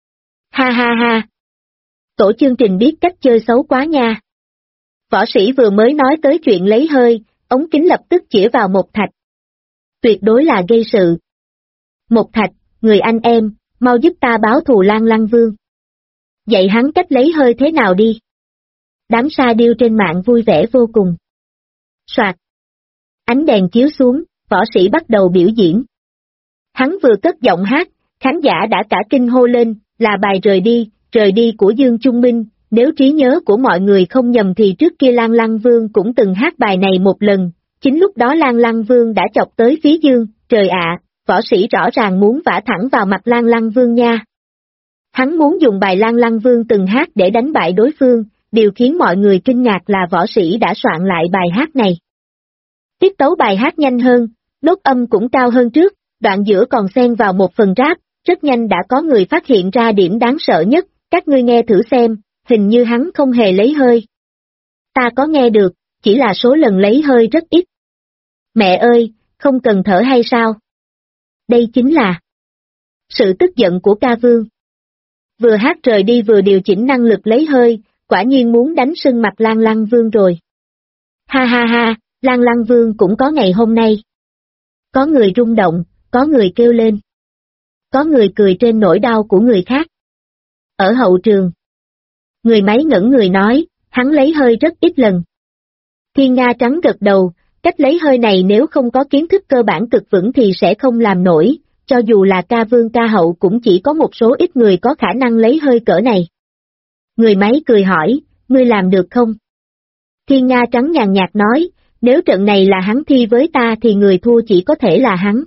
Ha ha ha! Tổ chương trình biết cách chơi xấu quá nha. Võ sĩ vừa mới nói tới chuyện lấy hơi, ống kính lập tức chĩa vào Một Thạch. Tuyệt đối là gây sự. Một Thạch, người anh em, mau giúp ta báo thù Lan Lăng Vương. Dạy hắn cách lấy hơi thế nào đi. Đám sa điêu trên mạng vui vẻ vô cùng. Soạt. Ánh đèn chiếu xuống, võ sĩ bắt đầu biểu diễn. Hắn vừa cất giọng hát, khán giả đã cả kinh hô lên, là bài Rời đi của Dương Trung Minh. Nếu trí nhớ của mọi người không nhầm thì trước kia Lan Lăng Vương cũng từng hát bài này một lần, chính lúc đó Lan Lăng Vương đã chọc tới Phí Dương, trời ạ, võ sĩ rõ ràng muốn vả thẳng vào mặt Lan Lăng Vương nha. Hắn muốn dùng bài Lan Lăng Vương từng hát để đánh bại đối phương, điều khiến mọi người kinh ngạc là võ sĩ đã soạn lại bài hát này. Tiết tấu bài hát nhanh hơn, nốt âm cũng cao hơn trước, đoạn giữa còn xen vào một phần rap, rất nhanh đã có người phát hiện ra điểm đáng sợ nhất, các ngươi nghe thử xem, hình như hắn không hề lấy hơi. Ta có nghe được, chỉ là số lần lấy hơi rất ít. Mẹ ơi, không cần thở hay sao? Đây chính là sự tức giận của ca vương. Vừa hát rời đi vừa điều chỉnh năng lực lấy hơi, quả nhiên muốn đánh sưng mặt Lan Lăng Vương rồi. Ha ha ha, Lan Lăng Vương cũng có ngày hôm nay. Có người rung động, có người kêu lên. Có người cười trên nỗi đau của người khác. Ở hậu trường, người máy ngẩn người nói, hắn lấy hơi rất ít lần. Thiên Nga trắng gật đầu, cách lấy hơi này nếu không có kiến thức cơ bản cực vững thì sẽ không làm nổi, cho dù là ca vương ca hậu cũng chỉ có một số ít người có khả năng lấy hơi cỡ này. Người máy cười hỏi, ngươi làm được không? Thiên Nga trắng nhàn nhạt nói, nếu trận này là hắn thi với ta thì người thua chỉ có thể là hắn.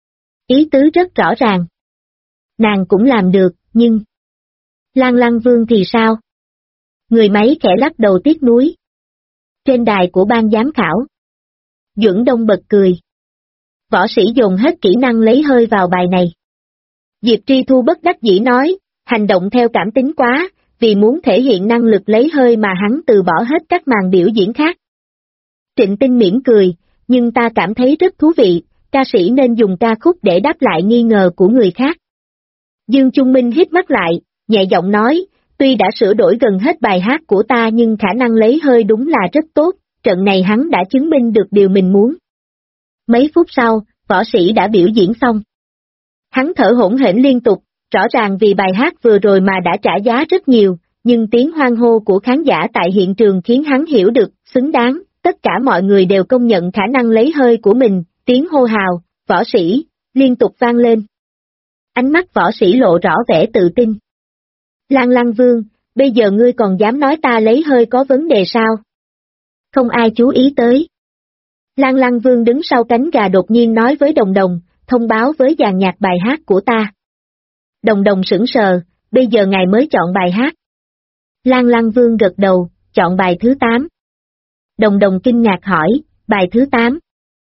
Ý tứ rất rõ ràng. Nàng cũng làm được, nhưng... Lan Lăng Vương thì sao? Người máy khẽ lắc đầu tiếc nuối. Trên đài của ban giám khảo, Duẩn Đông bật cười. Võ sĩ dồn hết kỹ năng lấy hơi vào bài này. Diệp Tri Thu bất đắc dĩ nói, hành động theo cảm tính quá, vì muốn thể hiện năng lực lấy hơi mà hắn từ bỏ hết các màn biểu diễn khác. Trịnh Tinh mỉm cười, nhưng ta cảm thấy rất thú vị, ca sĩ nên dùng ca khúc để đáp lại nghi ngờ của người khác. Dương Trung Minh hít mắt lại, nhẹ giọng nói, tuy đã sửa đổi gần hết bài hát của ta nhưng khả năng lấy hơi đúng là rất tốt, trận này hắn đã chứng minh được điều mình muốn. Mấy phút sau, võ sĩ đã biểu diễn xong. Hắn thở hổn hển liên tục, rõ ràng vì bài hát vừa rồi mà đã trả giá rất nhiều, nhưng tiếng hoan hô của khán giả tại hiện trường khiến hắn hiểu được, xứng đáng, tất cả mọi người đều công nhận khả năng lấy hơi của mình, tiếng hô hào, võ sĩ, liên tục vang lên. Ánh mắt võ sĩ lộ rõ vẻ tự tin. Lan Lăng Vương, bây giờ ngươi còn dám nói ta lấy hơi có vấn đề sao? Không ai chú ý tới. Lan Lăng Vương đứng sau cánh gà đột nhiên nói với Đồng Đồng, thông báo với dàn nhạc bài hát của ta. Đồng Đồng sững sờ, bây giờ ngài mới chọn bài hát. Lan Lăng Vương gật đầu, chọn bài thứ 8. Đồng Đồng kinh ngạc hỏi, bài thứ 8.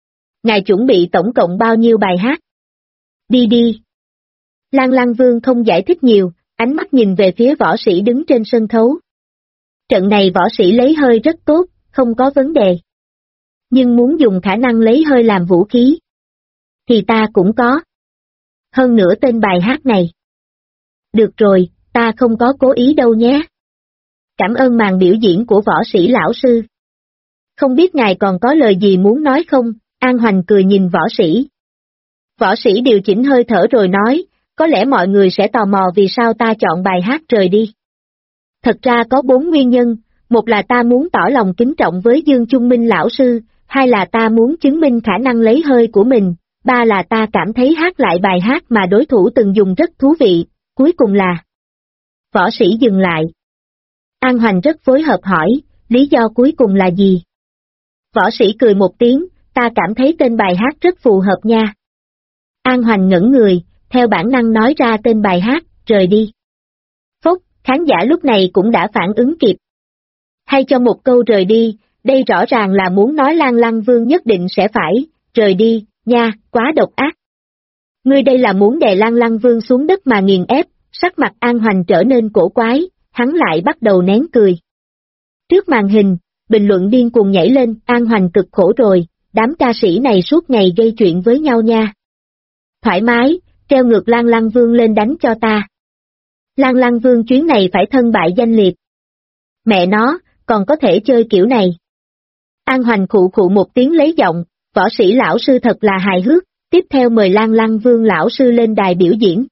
ngài chuẩn bị tổng cộng bao nhiêu bài hát? Đi đi. Lan Lăng Vương không giải thích nhiều, ánh mắt nhìn về phía võ sĩ đứng trên sân khấu. Trận này võ sĩ lấy hơi rất tốt, không có vấn đề. Nhưng muốn dùng khả năng lấy hơi làm vũ khí, thì ta cũng có. Hơn nữa tên bài hát này. Được rồi, ta không có cố ý đâu nhé. Cảm ơn màn biểu diễn của võ sĩ lão sư. Không biết ngài còn có lời gì muốn nói không? An Hoành cười nhìn võ sĩ. Võ sĩ điều chỉnh hơi thở rồi nói, có lẽ mọi người sẽ tò mò vì sao ta chọn bài hát Rời Đi. Thật ra có 4 nguyên nhân, một là ta muốn tỏ lòng kính trọng với Dương Trung Minh lão sư, hai là ta muốn chứng minh khả năng lấy hơi của mình, ba là ta cảm thấy hát lại bài hát mà đối thủ từng dùng rất thú vị, cuối cùng là... Võ sĩ dừng lại. An Hoành rất phối hợp hỏi, lý do cuối cùng là gì? Võ sĩ cười một tiếng, ta cảm thấy tên bài hát rất phù hợp nha. An Hoành ngẩn người, theo bản năng nói ra tên bài hát, Rời Đi. Phốc, khán giả lúc này cũng đã phản ứng kịp. Hay cho một câu rời đi, đây rõ ràng là muốn nói Lan Lăng Vương nhất định sẽ phải, rời đi, nha, quá độc ác. Ngươi đây là muốn đè Lan Lăng Vương xuống đất mà nghiền ép, sắc mặt An Hoành trở nên cổ quái, hắn lại bắt đầu nén cười. Trước màn hình, bình luận điên cuồng nhảy lên, An Hoành cực khổ rồi, đám ca sĩ này suốt ngày gây chuyện với nhau nha. Thoải mái, treo ngược Lan Lăng Vương lên đánh cho ta. Lan Lăng Vương chuyến này phải thân bại danh liệt. Mẹ nó, còn có thể chơi kiểu này. An Hoành khụ khụ một tiếng lấy giọng, võ sĩ lão sư thật là hài hước, tiếp theo mời Lan Lăng Vương lão sư lên đài biểu diễn.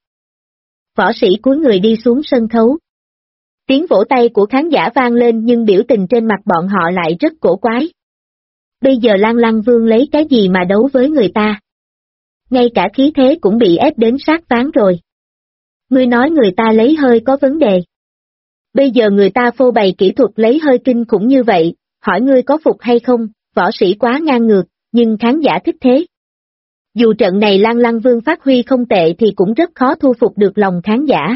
Võ sĩ cúi người đi xuống sân khấu. Tiếng vỗ tay của khán giả vang lên nhưng biểu tình trên mặt bọn họ lại rất cổ quái. Bây giờ Lan Lăng Vương lấy cái gì mà đấu với người ta? Ngay cả khí thế cũng bị ép đến sát ván rồi. Ngươi nói người ta lấy hơi có vấn đề. Bây giờ người ta phô bày kỹ thuật lấy hơi kinh khủng như vậy, hỏi ngươi có phục hay không, võ sĩ quá ngang ngược, nhưng khán giả thích thế. Dù trận này Lan Lăng Vương phát huy không tệ thì cũng rất khó thu phục được lòng khán giả.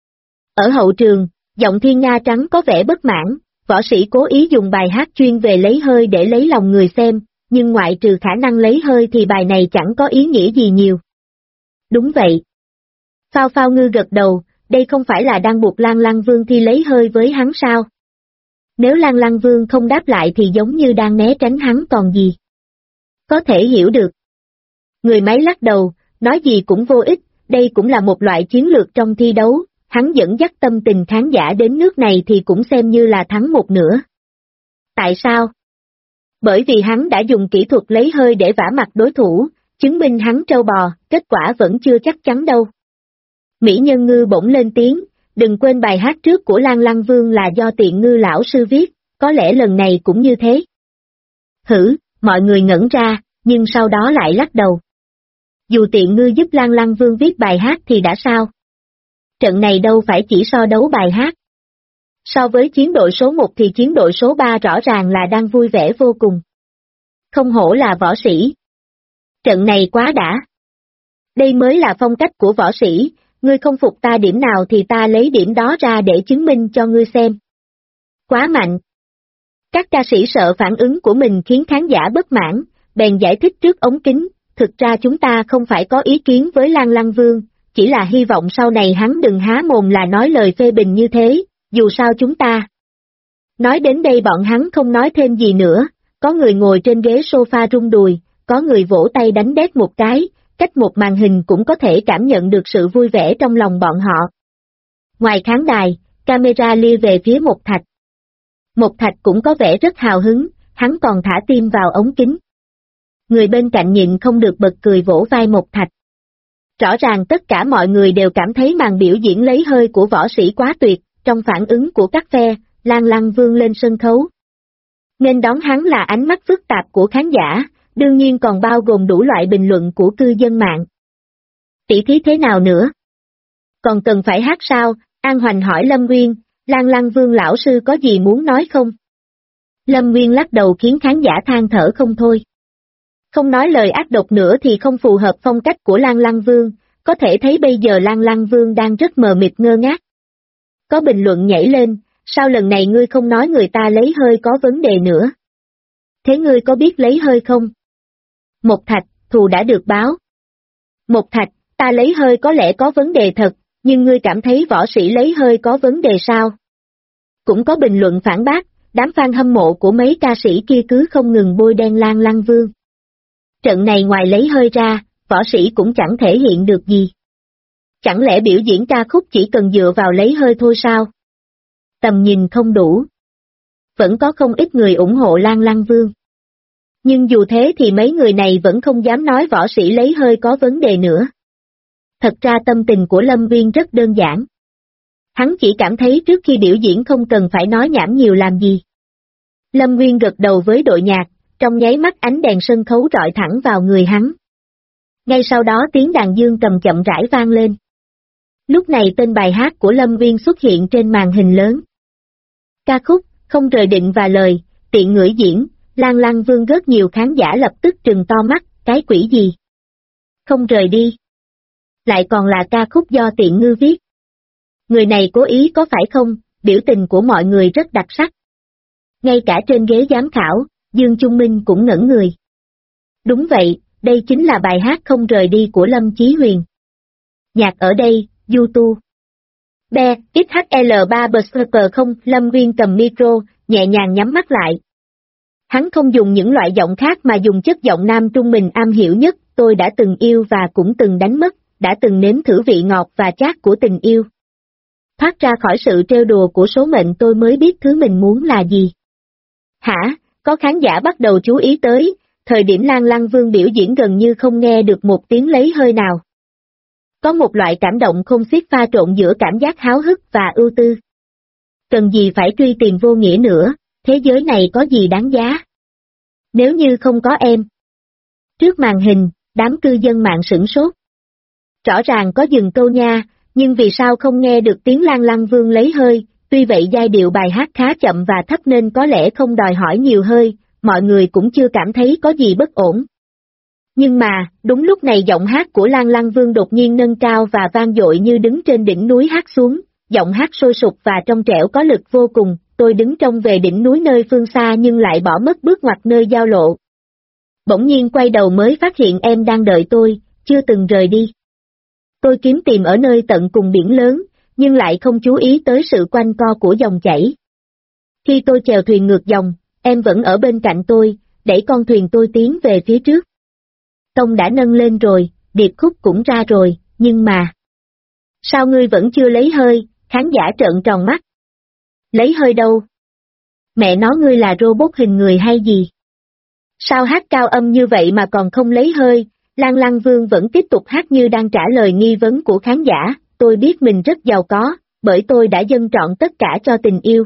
Ở hậu trường, giọng Thiên Nga Trắng có vẻ bất mãn, võ sĩ cố ý dùng bài hát chuyên về lấy hơi để lấy lòng người xem, nhưng ngoại trừ khả năng lấy hơi thì bài này chẳng có ý nghĩa gì nhiều. Đúng vậy. Phao Phao Ngư gật đầu, đây không phải là đang buộc Lan Lăng Vương thi lấy hơi với hắn sao? Nếu Lan Lăng Vương không đáp lại thì giống như đang né tránh hắn còn gì. Có thể hiểu được. Người máy lắc đầu, nói gì cũng vô ích, đây cũng là một loại chiến lược trong thi đấu, hắn dẫn dắt tâm tình khán giả đến nước này thì cũng xem như là thắng một nửa. Tại sao? Bởi vì hắn đã dùng kỹ thuật lấy hơi để vả mặt đối thủ, chứng minh hắn trâu bò, kết quả vẫn chưa chắc chắn đâu. Mỹ Nhân Ngư bỗng lên tiếng, đừng quên bài hát trước của Lan Lăng Vương là do Tiện Ngư lão sư viết, có lẽ lần này cũng như thế. Hử, mọi người ngẩn ra, nhưng sau đó lại lắc đầu. Dù Tiện Ngư giúp Lan Lăng Vương viết bài hát thì đã sao? Trận này đâu phải chỉ so đấu bài hát. So với chiến đội số 1 thì chiến đội số 3 rõ ràng là đang vui vẻ vô cùng. Không hổ là võ sĩ. Trận này quá đã. Đây mới là phong cách của võ sĩ, ngươi không phục ta điểm nào thì ta lấy điểm đó ra để chứng minh cho ngươi xem. Quá mạnh. Các ca sĩ sợ phản ứng của mình khiến khán giả bất mãn, bèn giải thích trước ống kính, thực ra chúng ta không phải có ý kiến với Lan Lăng Vương, chỉ là hy vọng sau này hắn đừng há mồm là nói lời phê bình như thế, dù sao chúng ta. Nói đến đây bọn hắn không nói thêm gì nữa, có người ngồi trên ghế sofa rung đùi, có người vỗ tay đánh đét một cái, cách một màn hình cũng có thể cảm nhận được sự vui vẻ trong lòng bọn họ. Ngoài khán đài, camera lia về phía Mộc Thạch. Mộc Thạch cũng có vẻ rất hào hứng, hắn còn thả tim vào ống kính. Người bên cạnh nhịn không được bật cười vỗ vai Mộc Thạch. Rõ ràng tất cả mọi người đều cảm thấy màn biểu diễn lấy hơi của võ sĩ quá tuyệt, trong phản ứng của các phe, Lan Lăng Vương lên sân khấu. Nên đón hắn là ánh mắt phức tạp của khán giả, đương nhiên còn bao gồm đủ loại bình luận của cư dân mạng. Tỷ thí thế nào nữa? Còn cần phải hát sao? An Hoành hỏi Lâm Nguyên, Lan Lăng Vương lão sư có gì muốn nói không? Lâm Nguyên lắc đầu khiến khán giả than thở không thôi. Không nói lời ác độc nữa thì không phù hợp phong cách của Lan Lăng Vương, có thể thấy bây giờ Lan Lăng Vương đang rất mờ mịt ngơ ngác. Có bình luận nhảy lên, sao lần này ngươi không nói người ta lấy hơi có vấn đề nữa? Thế ngươi có biết lấy hơi không? Một Thạch, thù đã được báo. Một Thạch, ta lấy hơi có lẽ có vấn đề thật, nhưng ngươi cảm thấy võ sĩ lấy hơi có vấn đề sao? Cũng có bình luận phản bác, đám fan hâm mộ của mấy ca sĩ kia cứ không ngừng bôi đen Lan Lăng Vương. Trận này ngoài lấy hơi ra, võ sĩ cũng chẳng thể hiện được gì. Chẳng lẽ biểu diễn ca khúc chỉ cần dựa vào lấy hơi thôi sao? Tầm nhìn không đủ. Vẫn có không ít người ủng hộ Lan Lăng Vương. Nhưng dù thế thì mấy người này vẫn không dám nói võ sĩ lấy hơi có vấn đề nữa. Thật ra tâm tình của Lâm Viên rất đơn giản. Hắn chỉ cảm thấy trước khi biểu diễn không cần phải nói nhảm nhiều làm gì. Lâm Viên gật đầu với đội nhạc, trong nháy mắt ánh đèn sân khấu rọi thẳng vào người hắn. Ngay sau đó tiếng đàn dương cầm chậm rãi vang lên. Lúc này tên bài hát của Lâm Viên xuất hiện trên màn hình lớn. Ca khúc, Không rời định và lời, tiện ngửi diễn, Lan Lăng Vương rất nhiều khán giả lập tức trừng to mắt, cái quỷ gì? Không rời đi. Lại còn là ca khúc do Tiện Ngư viết. Người này cố ý có phải không? Biểu tình của mọi người rất đặc sắc. Ngay cả trên ghế giám khảo, Dương Trung Minh cũng ngẩn người. Đúng vậy, đây chính là bài hát Không rời đi của Lâm Chí Huyền. Nhạc ở đây, YouTube. Be, XHL3 Berserker không, Lâm Viên cầm micro, nhẹ nhàng nhắm mắt lại. Hắn không dùng những loại giọng khác mà dùng chất giọng nam trung mình am hiểu nhất, tôi đã từng yêu và cũng từng đánh mất, đã từng nếm thử vị ngọt và chát của tình yêu. Thoát ra khỏi sự trêu đùa của số mệnh tôi mới biết thứ mình muốn là gì. Hả, có khán giả bắt đầu chú ý tới, thời điểm Lan Lăng Vương biểu diễn gần như không nghe được một tiếng lấy hơi nào. Có một loại cảm động không xiết pha trộn giữa cảm giác háo hức và ưu tư. Cần gì phải truy tìm vô nghĩa nữa, thế giới này có gì đáng giá? Nếu như không có em. Trước màn hình, đám cư dân mạng sửng sốt. Rõ ràng có dừng câu nha, nhưng vì sao không nghe được tiếng Lan Lăng Vương lấy hơi, tuy vậy giai điệu bài hát khá chậm và thấp nên có lẽ không đòi hỏi nhiều hơi, mọi người cũng chưa cảm thấy có gì bất ổn. Nhưng mà, đúng lúc này giọng hát của Lan Lăng Vương đột nhiên nâng cao và vang dội như đứng trên đỉnh núi hát xuống, giọng hát sôi sục và trong trẻo có lực vô cùng, tôi đứng trông về đỉnh núi nơi phương xa nhưng lại bỏ mất bước ngoặt nơi giao lộ. Bỗng nhiên quay đầu mới phát hiện em đang đợi tôi, chưa từng rời đi. Tôi kiếm tìm ở nơi tận cùng biển lớn, nhưng lại không chú ý tới sự quanh co của dòng chảy. Khi tôi chèo thuyền ngược dòng, em vẫn ở bên cạnh tôi, đẩy con thuyền tôi tiến về phía trước. Tông đã nâng lên rồi, điệp khúc cũng ra rồi, nhưng mà... Sao ngươi vẫn chưa lấy hơi, khán giả trợn tròn mắt. Lấy hơi đâu? Mẹ nói ngươi là robot hình người hay gì? Sao hát cao âm như vậy mà còn không lấy hơi? Lan Lăng Vương vẫn tiếp tục hát như đang trả lời nghi vấn của khán giả, tôi biết mình rất giàu có, bởi tôi đã dâng trọn tất cả cho tình yêu.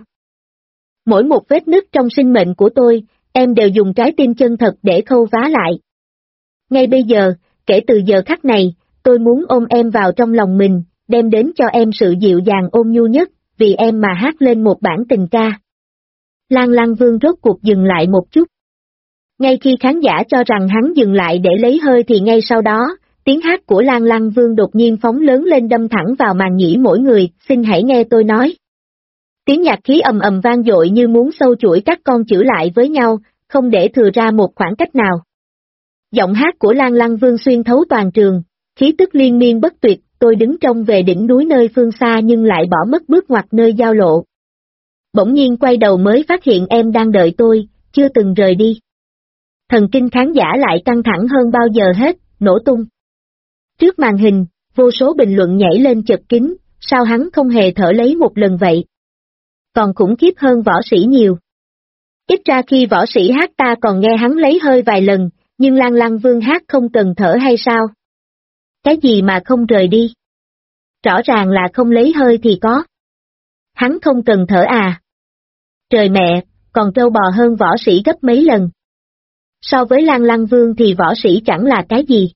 Mỗi một vết nứt trong sinh mệnh của tôi, em đều dùng trái tim chân thật để khâu vá lại. Ngay bây giờ, kể từ giờ khắc này, tôi muốn ôm em vào trong lòng mình, đem đến cho em sự dịu dàng ôn nhu nhất, vì em mà hát lên một bản tình ca. Lan Lăng Vương rốt cuộc dừng lại một chút. Ngay khi khán giả cho rằng hắn dừng lại để lấy hơi thì ngay sau đó, tiếng hát của Lan Lăng Vương đột nhiên phóng lớn lên đâm thẳng vào màng nhĩ mỗi người, xin hãy nghe tôi nói. Tiếng nhạc khí ầm ầm vang dội như muốn sâu chuỗi các con chữ lại với nhau, không để thừa ra một khoảng cách nào. Giọng hát của Lan Lăng Vương xuyên thấu toàn trường, khí tức liên miên bất tuyệt, tôi đứng trông về đỉnh núi nơi phương xa nhưng lại bỏ mất bước ngoặt nơi giao lộ. Bỗng nhiên quay đầu mới phát hiện em đang đợi tôi, chưa từng rời đi. Thần kinh khán giả lại căng thẳng hơn bao giờ hết, nổ tung. Trước màn hình, vô số bình luận nhảy lên chật kín, sao hắn không hề thở lấy một lần vậy? Còn khủng khiếp hơn võ sĩ nhiều. Ít ra khi võ sĩ hát ta còn nghe hắn lấy hơi vài lần, nhưng Lan Lăng Vương hát không cần thở hay sao? Cái gì mà không rời đi? Rõ ràng là không lấy hơi thì có. Hắn không cần thở à? Trời mẹ, còn trâu bò hơn võ sĩ gấp mấy lần. So với Lan Lăng Vương thì võ sĩ chẳng là cái gì.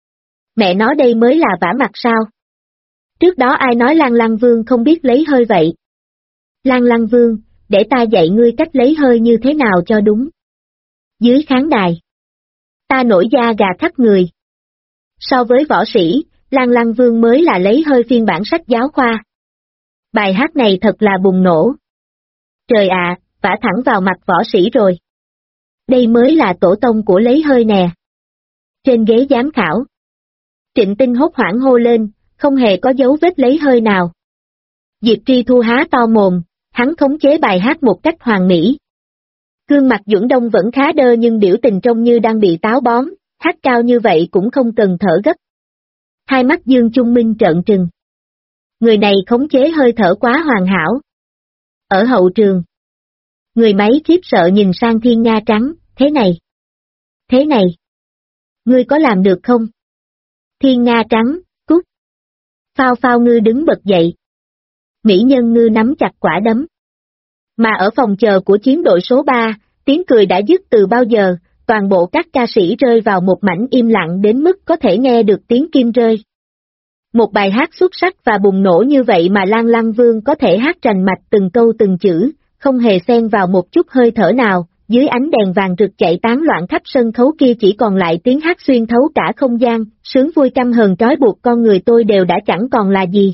Mẹ nói đây mới là vả mặt sao? Trước đó ai nói Lan Lăng Vương không biết lấy hơi vậy? Lan Lăng Vương, để ta dạy ngươi cách lấy hơi như thế nào cho đúng. Dưới khán đài. Ta nổi da gà khắp người. So với võ sĩ, Lan Lăng Vương mới là lấy hơi phiên bản sách giáo khoa. Bài hát này thật là bùng nổ. Trời ạ, vả thẳng vào mặt võ sĩ rồi. Đây mới là tổ tông của lấy hơi nè. Trên ghế giám khảo, Trịnh Tinh hốt hoảng hô lên, không hề có dấu vết lấy hơi nào. Diệp Tri Thu há to mồm, hắn khống chế bài hát một cách hoàn mỹ. Gương mặt Duẩn Đông vẫn khá đơ nhưng biểu tình trông như đang bị táo bón, hát cao như vậy cũng không cần thở gấp. Hai mắt Dương Trung Minh trợn trừng. Người này khống chế hơi thở quá hoàn hảo. Ở hậu trường, người máy khiếp sợ nhìn sang Thiên Nga Trắng, thế này, ngươi có làm được không? Thiên Nga Trắng, cút. Phao Phao Ngư đứng bật dậy. Mỹ Nhân Ngư nắm chặt quả đấm. Mà ở phòng chờ của chiến đội số 3, tiếng cười đã dứt từ bao giờ, toàn bộ các ca sĩ rơi vào một mảnh im lặng đến mức có thể nghe được tiếng kim rơi. Một bài hát xuất sắc và bùng nổ như vậy mà Lan Lăng Vương có thể hát rành mạch từng câu từng chữ, không hề xen vào một chút hơi thở nào, dưới ánh đèn vàng rực chạy tán loạn khắp sân khấu kia chỉ còn lại tiếng hát xuyên thấu cả không gian, sướng vui căm hờn trói buộc con người tôi đều đã chẳng còn là gì.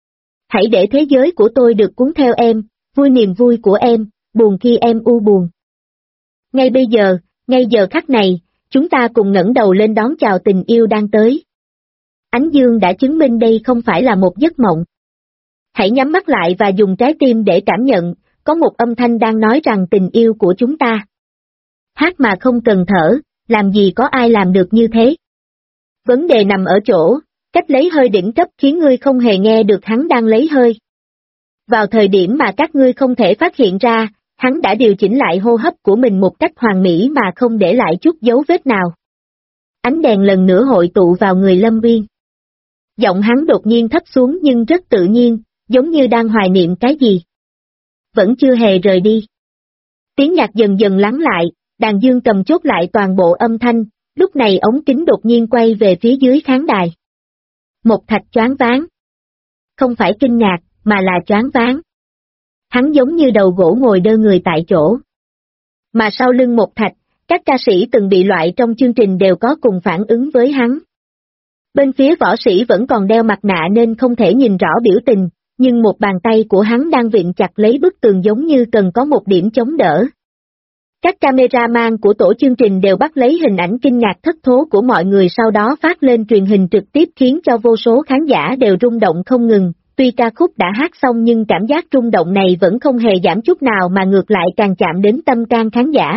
Hãy để thế giới của tôi được cuốn theo em, vui niềm vui của em, buồn khi em u buồn. Ngay bây giờ, ngay giờ khắc này, chúng ta cùng ngẩng đầu lên đón chào tình yêu đang tới. Ánh dương đã chứng minh đây không phải là một giấc mộng. Hãy nhắm mắt lại và dùng trái tim để cảm nhận, có một âm thanh đang nói rằng tình yêu của chúng ta. Hát mà không cần thở, làm gì có ai làm được như thế. Vấn đề nằm ở chỗ, cách lấy hơi đỉnh cấp khiến ngươi không hề nghe được hắn đang lấy hơi. Vào thời điểm mà các ngươi không thể phát hiện ra, hắn đã điều chỉnh lại hô hấp của mình một cách hoàn mỹ mà không để lại chút dấu vết nào. Ánh đèn lần nữa hội tụ vào người Lâm Uyên. Giọng hắn đột nhiên thấp xuống nhưng rất tự nhiên, giống như đang hoài niệm cái gì. Vẫn chưa hề rời đi. Tiếng nhạc dần dần lắng lại, đàn dương cầm chốt lại toàn bộ âm thanh, lúc này ống kính đột nhiên quay về phía dưới khán đài. Một Thạch choáng váng. Không phải kinh ngạc, mà là choáng váng. Hắn giống như đầu gỗ ngồi đơ người tại chỗ. Mà sau lưng Một Thạch, các ca sĩ từng bị loại trong chương trình đều có cùng phản ứng với hắn. Bên phía võ sĩ vẫn còn đeo mặt nạ nên không thể nhìn rõ biểu tình, nhưng một bàn tay của hắn đang vịn chặt lấy bức tường giống như cần có một điểm chống đỡ. Các cameraman của tổ chương trình đều bắt lấy hình ảnh kinh ngạc thất thố của mọi người sau đó phát lên truyền hình trực tiếp khiến cho vô số khán giả đều rung động không ngừng. Tuy ca khúc đã hát xong nhưng cảm giác rung động này vẫn không hề giảm chút nào mà ngược lại càng chạm đến tâm can khán giả.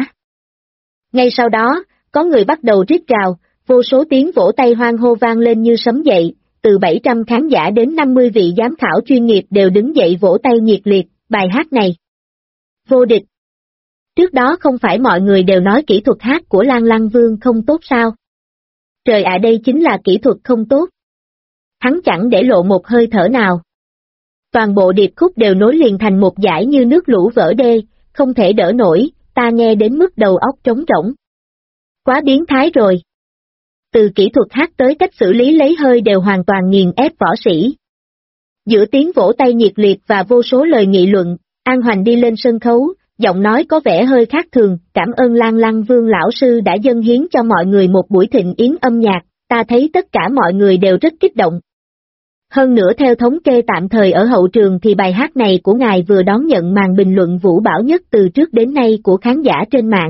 Ngay sau đó, có người bắt đầu rít gào, vô số tiếng vỗ tay hoan hô vang lên như sấm dậy, từ 700 khán giả đến 50 vị giám khảo chuyên nghiệp đều đứng dậy vỗ tay nhiệt liệt, bài hát này. Vô địch. Trước đó không phải mọi người đều nói kỹ thuật hát của Lan Lăng Vương không tốt sao? Trời ạ, đây chính là kỹ thuật không tốt. Hắn chẳng để lộ một hơi thở nào. Toàn bộ điệp khúc đều nối liền thành một dải như nước lũ vỡ đê, không thể đỡ nổi, ta nghe đến mức đầu óc trống rỗng. Quá biến thái rồi. Từ kỹ thuật hát tới cách xử lý lấy hơi đều hoàn toàn nghiền ép võ sĩ. Giữa tiếng vỗ tay nhiệt liệt và vô số lời nghị luận, An Hoành đi lên sân khấu, giọng nói có vẻ hơi khác thường, cảm ơn Lan Lăng Vương lão sư đã dâng hiến cho mọi người một buổi thịnh yến âm nhạc, ta thấy tất cả mọi người đều rất kích động. Hơn nữa theo thống kê tạm thời ở hậu trường thì bài hát này của ngài vừa đón nhận màn bình luận vũ bão nhất từ trước đến nay của khán giả trên mạng.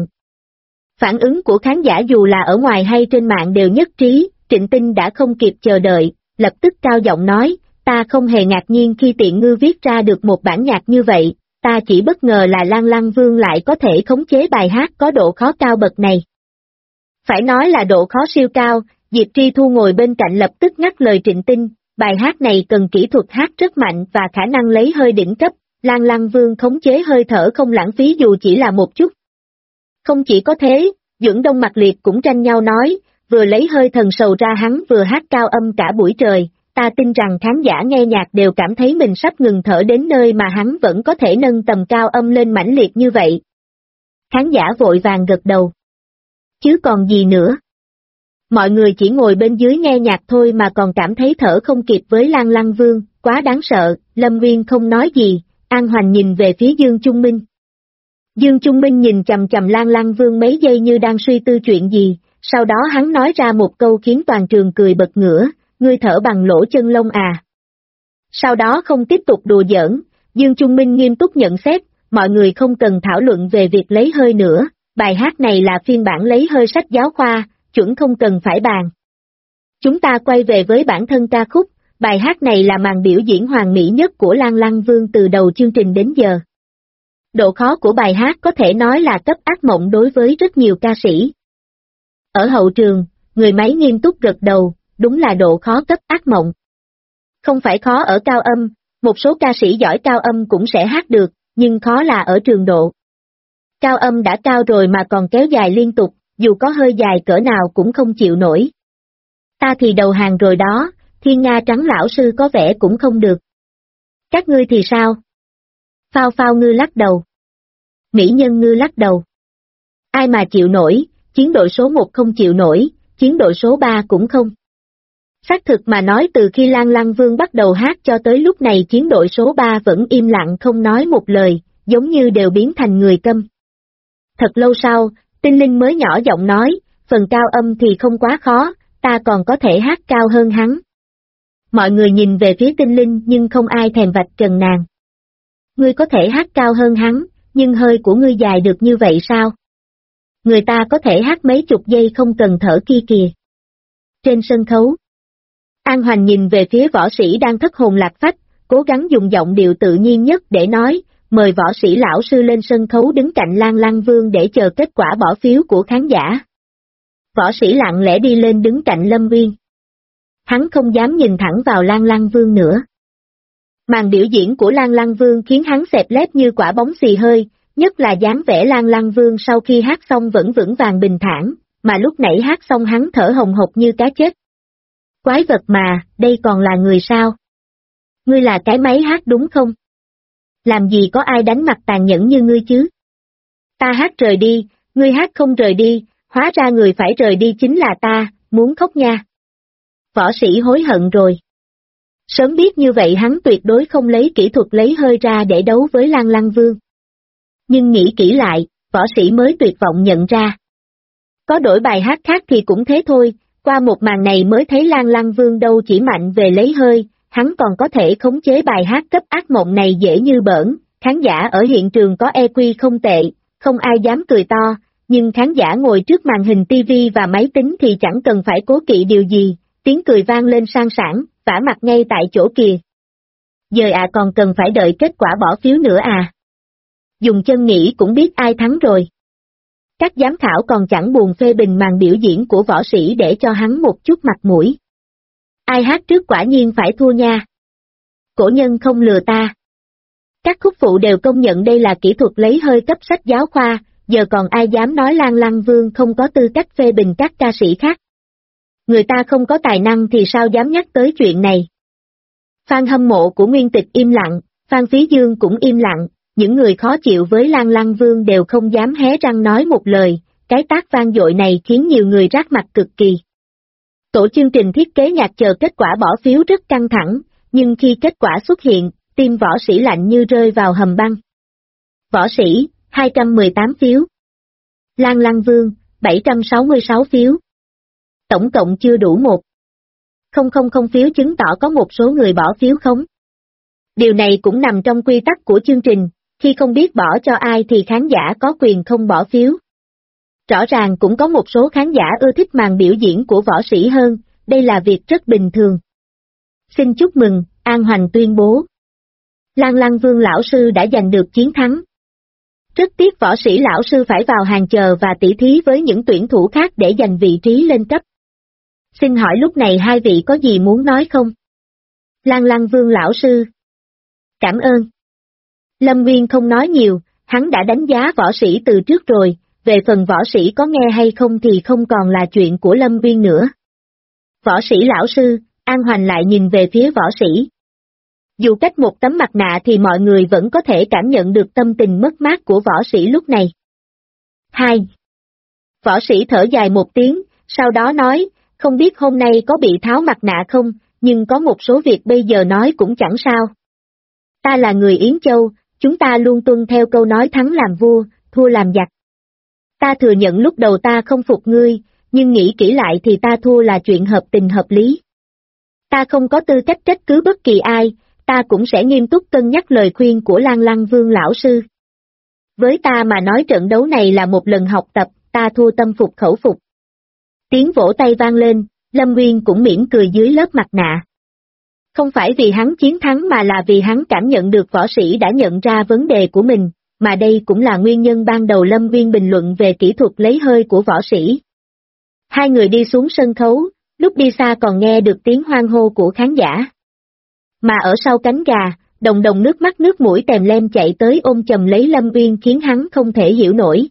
Phản ứng của khán giả dù là ở ngoài hay trên mạng đều nhất trí, Trịnh Tinh đã không kịp chờ đợi, lập tức cao giọng nói, ta không hề ngạc nhiên khi Tiện Ngư viết ra được một bản nhạc như vậy, ta chỉ bất ngờ là Lan Lăng Vương lại có thể khống chế bài hát có độ khó cao bậc này. Phải nói là độ khó siêu cao, Diệp Tri Thu ngồi bên cạnh lập tức ngắt lời Trịnh Tinh, bài hát này cần kỹ thuật hát rất mạnh và khả năng lấy hơi đỉnh cấp, Lan Lăng Vương khống chế hơi thở không lãng phí dù chỉ là một chút. Không chỉ có thế, Duẩn Đông Mặc Liệt cũng tranh nhau nói, vừa lấy hơi thần sầu ra hắn vừa hát cao âm cả buổi trời, ta tin rằng khán giả nghe nhạc đều cảm thấy mình sắp ngừng thở đến nơi mà hắn vẫn có thể nâng tầm cao âm lên mãnh liệt như vậy. Khán giả vội vàng gật đầu. Chứ còn gì nữa. Mọi người chỉ ngồi bên dưới nghe nhạc thôi mà còn cảm thấy thở không kịp với Lan Lăng Vương, quá đáng sợ, Lâm Uyên không nói gì, An Hoành nhìn về phía Dương Trung Minh. Dương Trung Minh nhìn chằm chằm Lan Lăng Vương mấy giây như đang suy tư chuyện gì, sau đó hắn nói ra một câu khiến toàn trường cười bật ngửa, ngươi thở bằng lỗ chân lông à. Sau đó không tiếp tục đùa giỡn, Dương Trung Minh nghiêm túc nhận xét, mọi người không cần thảo luận về việc lấy hơi nữa, bài hát này là phiên bản lấy hơi sách giáo khoa, chuẩn không cần phải bàn. Chúng ta quay về với bản thân ca khúc, bài hát này là màn biểu diễn hoàn mỹ nhất của Lan Lăng Vương từ đầu chương trình đến giờ. Độ khó của bài hát có thể nói là cấp ác mộng đối với rất nhiều ca sĩ. Ở hậu trường, người máy nghiêm túc gật đầu, đúng là độ khó cấp ác mộng. Không phải khó ở cao âm, một số ca sĩ giỏi cao âm cũng sẽ hát được, nhưng khó là ở trường độ. Cao âm đã cao rồi mà còn kéo dài liên tục, dù có hơi dài cỡ nào cũng không chịu nổi. Ta thì đầu hàng rồi đó, Thiên Nga Trắng lão sư có vẻ cũng không được. Các ngươi thì sao? Phao Phao Ngư lắc đầu. Mỹ Nhân Ngư lắc đầu. Ai mà chịu nổi, chiến đội số 1 không chịu nổi, chiến đội số 3 cũng không. Xác thực mà nói từ khi Lan Lăng Vương bắt đầu hát cho tới lúc này chiến đội số 3 vẫn im lặng không nói một lời, giống như đều biến thành người câm. Thật lâu sau, Tinh Linh mới nhỏ giọng nói, phần cao âm thì không quá khó, ta còn có thể hát cao hơn hắn. Mọi người nhìn về phía Tinh Linh nhưng không ai thèm vạch trần nàng. Ngươi có thể hát cao hơn hắn, nhưng hơi của ngươi dài được như vậy sao? Người ta có thể hát mấy chục giây không cần thở kia kìa. Trên sân khấu, An Hoành nhìn về phía võ sĩ đang thất hồn lạc phách, cố gắng dùng giọng điệu tự nhiên nhất để nói, mời võ sĩ lão sư lên sân khấu đứng cạnh Lan Lăng Vương để chờ kết quả bỏ phiếu của khán giả. Võ sĩ lặng lẽ đi lên đứng cạnh Lâm Uyên. Hắn không dám nhìn thẳng vào Lan Lăng Vương nữa. Màn biểu diễn của Lan Lăng Vương khiến hắn xẹp lép như quả bóng xì hơi, nhất là dáng vẻ Lan Lăng Vương sau khi hát xong vẫn vững vàng bình thản, mà lúc nãy hát xong hắn thở hồng hộc như cá chết. Quái vật mà, đây còn là người sao? Ngươi là cái máy hát đúng không? Làm gì có ai đánh mặt tàn nhẫn như ngươi chứ? Ta hát rời đi, ngươi hát không rời đi, hóa ra người phải rời đi chính là ta, muốn khóc nha. Võ sĩ hối hận rồi. Sớm biết như vậy hắn tuyệt đối không lấy kỹ thuật lấy hơi ra để đấu với Lan Lăng Vương. Nhưng nghĩ kỹ lại, võ sĩ mới tuyệt vọng nhận ra. Có đổi bài hát khác thì cũng thế thôi, qua một màn này mới thấy Lan Lăng Vương đâu chỉ mạnh về lấy hơi, hắn còn có thể khống chế bài hát cấp ác mộng này dễ như bỡn, khán giả ở hiện trường có EQ không tệ, không ai dám cười to, nhưng khán giả ngồi trước màn hình TV và máy tính thì chẳng cần phải cố kỵ điều gì, tiếng cười vang lên sang sảng, vả mặt ngay tại chỗ kìa. Giờ còn cần phải đợi kết quả bỏ phiếu nữa à? Dùng chân nghĩ cũng biết ai thắng rồi. Các giám khảo còn chẳng buồn phê bình màn biểu diễn của võ sĩ để cho hắn một chút mặt mũi. Ai hát trước quả nhiên phải thua nha. Cổ nhân không lừa ta. Các khúc phụ đều công nhận đây là kỹ thuật lấy hơi cấp sách giáo khoa, giờ còn ai dám nói Lan Lăng Vương không có tư cách phê bình các ca sĩ khác. Người ta không có tài năng thì sao dám nhắc tới chuyện này. Fan hâm mộ của Nguyên Tịch im lặng, Phan Phí Dương cũng im lặng, những người khó chịu với Lan Lăng Vương đều không dám hé răng nói một lời, cái tác vang dội này khiến nhiều người rát mặt cực kỳ. Tổ chương trình thiết kế nhạc chờ kết quả bỏ phiếu rất căng thẳng, nhưng khi kết quả xuất hiện, tim võ sĩ lạnh như rơi vào hầm băng. Võ sĩ, 218 phiếu. Lan Lăng Vương, 766 phiếu. Tổng cộng chưa đủ 1,000 phiếu chứng tỏ có một số người bỏ phiếu khống. Điều này cũng nằm trong quy tắc của chương trình, khi không biết bỏ cho ai thì khán giả có quyền không bỏ phiếu. Rõ ràng cũng có một số khán giả ưa thích màn biểu diễn của võ sĩ hơn, đây là việc rất bình thường. Xin chúc mừng, An Hoành tuyên bố. Lan Lăng Vương lão sư đã giành được chiến thắng. Rất tiếc võ sĩ lão sư phải vào hàng chờ và tỉ thí với những tuyển thủ khác để giành vị trí lên cấp. Xin hỏi lúc này hai vị có gì muốn nói không? Lan Lăng Vương lão sư. Cảm ơn. Lâm Nguyên không nói nhiều, hắn đã đánh giá võ sĩ từ trước rồi, về phần võ sĩ có nghe hay không thì không còn là chuyện của Lâm Nguyên nữa. Võ sĩ lão sư, An Hoành lại nhìn về phía võ sĩ. Dù cách một tấm mặt nạ thì mọi người vẫn có thể cảm nhận được tâm tình mất mát của võ sĩ lúc này. 2. Võ sĩ thở dài một tiếng, sau đó nói, không biết hôm nay có bị tháo mặt nạ không, nhưng có một số việc bây giờ nói cũng chẳng sao. Ta là người Yến Châu, chúng ta luôn tuân theo câu nói thắng làm vua, thua làm giặc. Ta thừa nhận lúc đầu ta không phục ngươi, nhưng nghĩ kỹ lại thì ta thua là chuyện hợp tình hợp lý. Ta không có tư cách trách cứ bất kỳ ai, ta cũng sẽ nghiêm túc cân nhắc lời khuyên của Lan Lăng Vương lão sư. Với ta mà nói trận đấu này là một lần học tập, ta thua tâm phục khẩu phục. Tiếng vỗ tay vang lên, Lâm Nguyên cũng mỉm cười dưới lớp mặt nạ. Không phải vì hắn chiến thắng mà là vì hắn cảm nhận được võ sĩ đã nhận ra vấn đề của mình, mà đây cũng là nguyên nhân ban đầu Lâm Nguyên bình luận về kỹ thuật lấy hơi của võ sĩ. Hai người đi xuống sân khấu, lúc đi xa còn nghe được tiếng hoan hô của khán giả. Mà ở sau cánh gà, Đồng Đồng nước mắt nước mũi tèm lem chạy tới ôm chầm lấy Lâm Nguyên khiến hắn không thể hiểu nổi.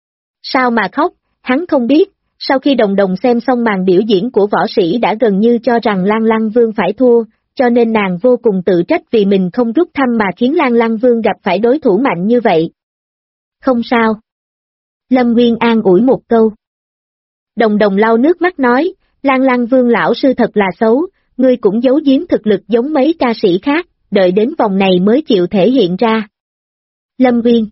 Sao mà khóc, hắn không biết, sau khi Đồng Đồng xem xong màn biểu diễn của võ sĩ đã gần như cho rằng Lan Lăng Vương phải thua, cho nên nàng vô cùng tự trách vì mình không rút thăm mà khiến Lan Lăng Vương gặp phải đối thủ mạnh như vậy. Không sao. Lâm Nguyên an ủi một câu. Đồng Đồng lau nước mắt nói, Lan Lăng Vương lão sư thật là xấu, ngươi cũng giấu giếm thực lực giống mấy ca sĩ khác, đợi đến vòng này mới chịu thể hiện ra. Lâm Nguyên.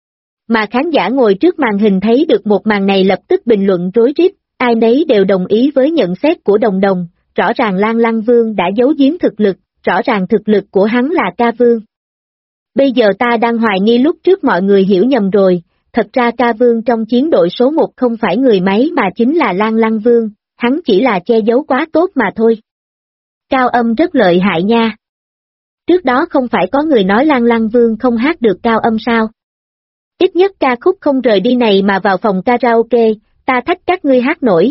Mà khán giả ngồi trước màn hình thấy được một màn này lập tức bình luận rối rít, ai nấy đều đồng ý với nhận xét của Đồng Đồng, rõ ràng Lan Lăng Vương đã giấu giếm thực lực, rõ ràng thực lực của hắn là ca vương. Bây giờ ta đang hoài nghi lúc trước mọi người hiểu nhầm rồi, thật ra ca vương trong chiến đội số 1 không phải người máy mà chính là Lan Lăng Vương, hắn chỉ là che giấu quá tốt mà thôi. Cao âm rất lợi hại nha. Trước đó không phải có người nói Lan Lăng Vương không hát được cao âm sao? Ít nhất ca khúc không rời đi này mà vào phòng karaoke, ta thách các ngươi hát nổi.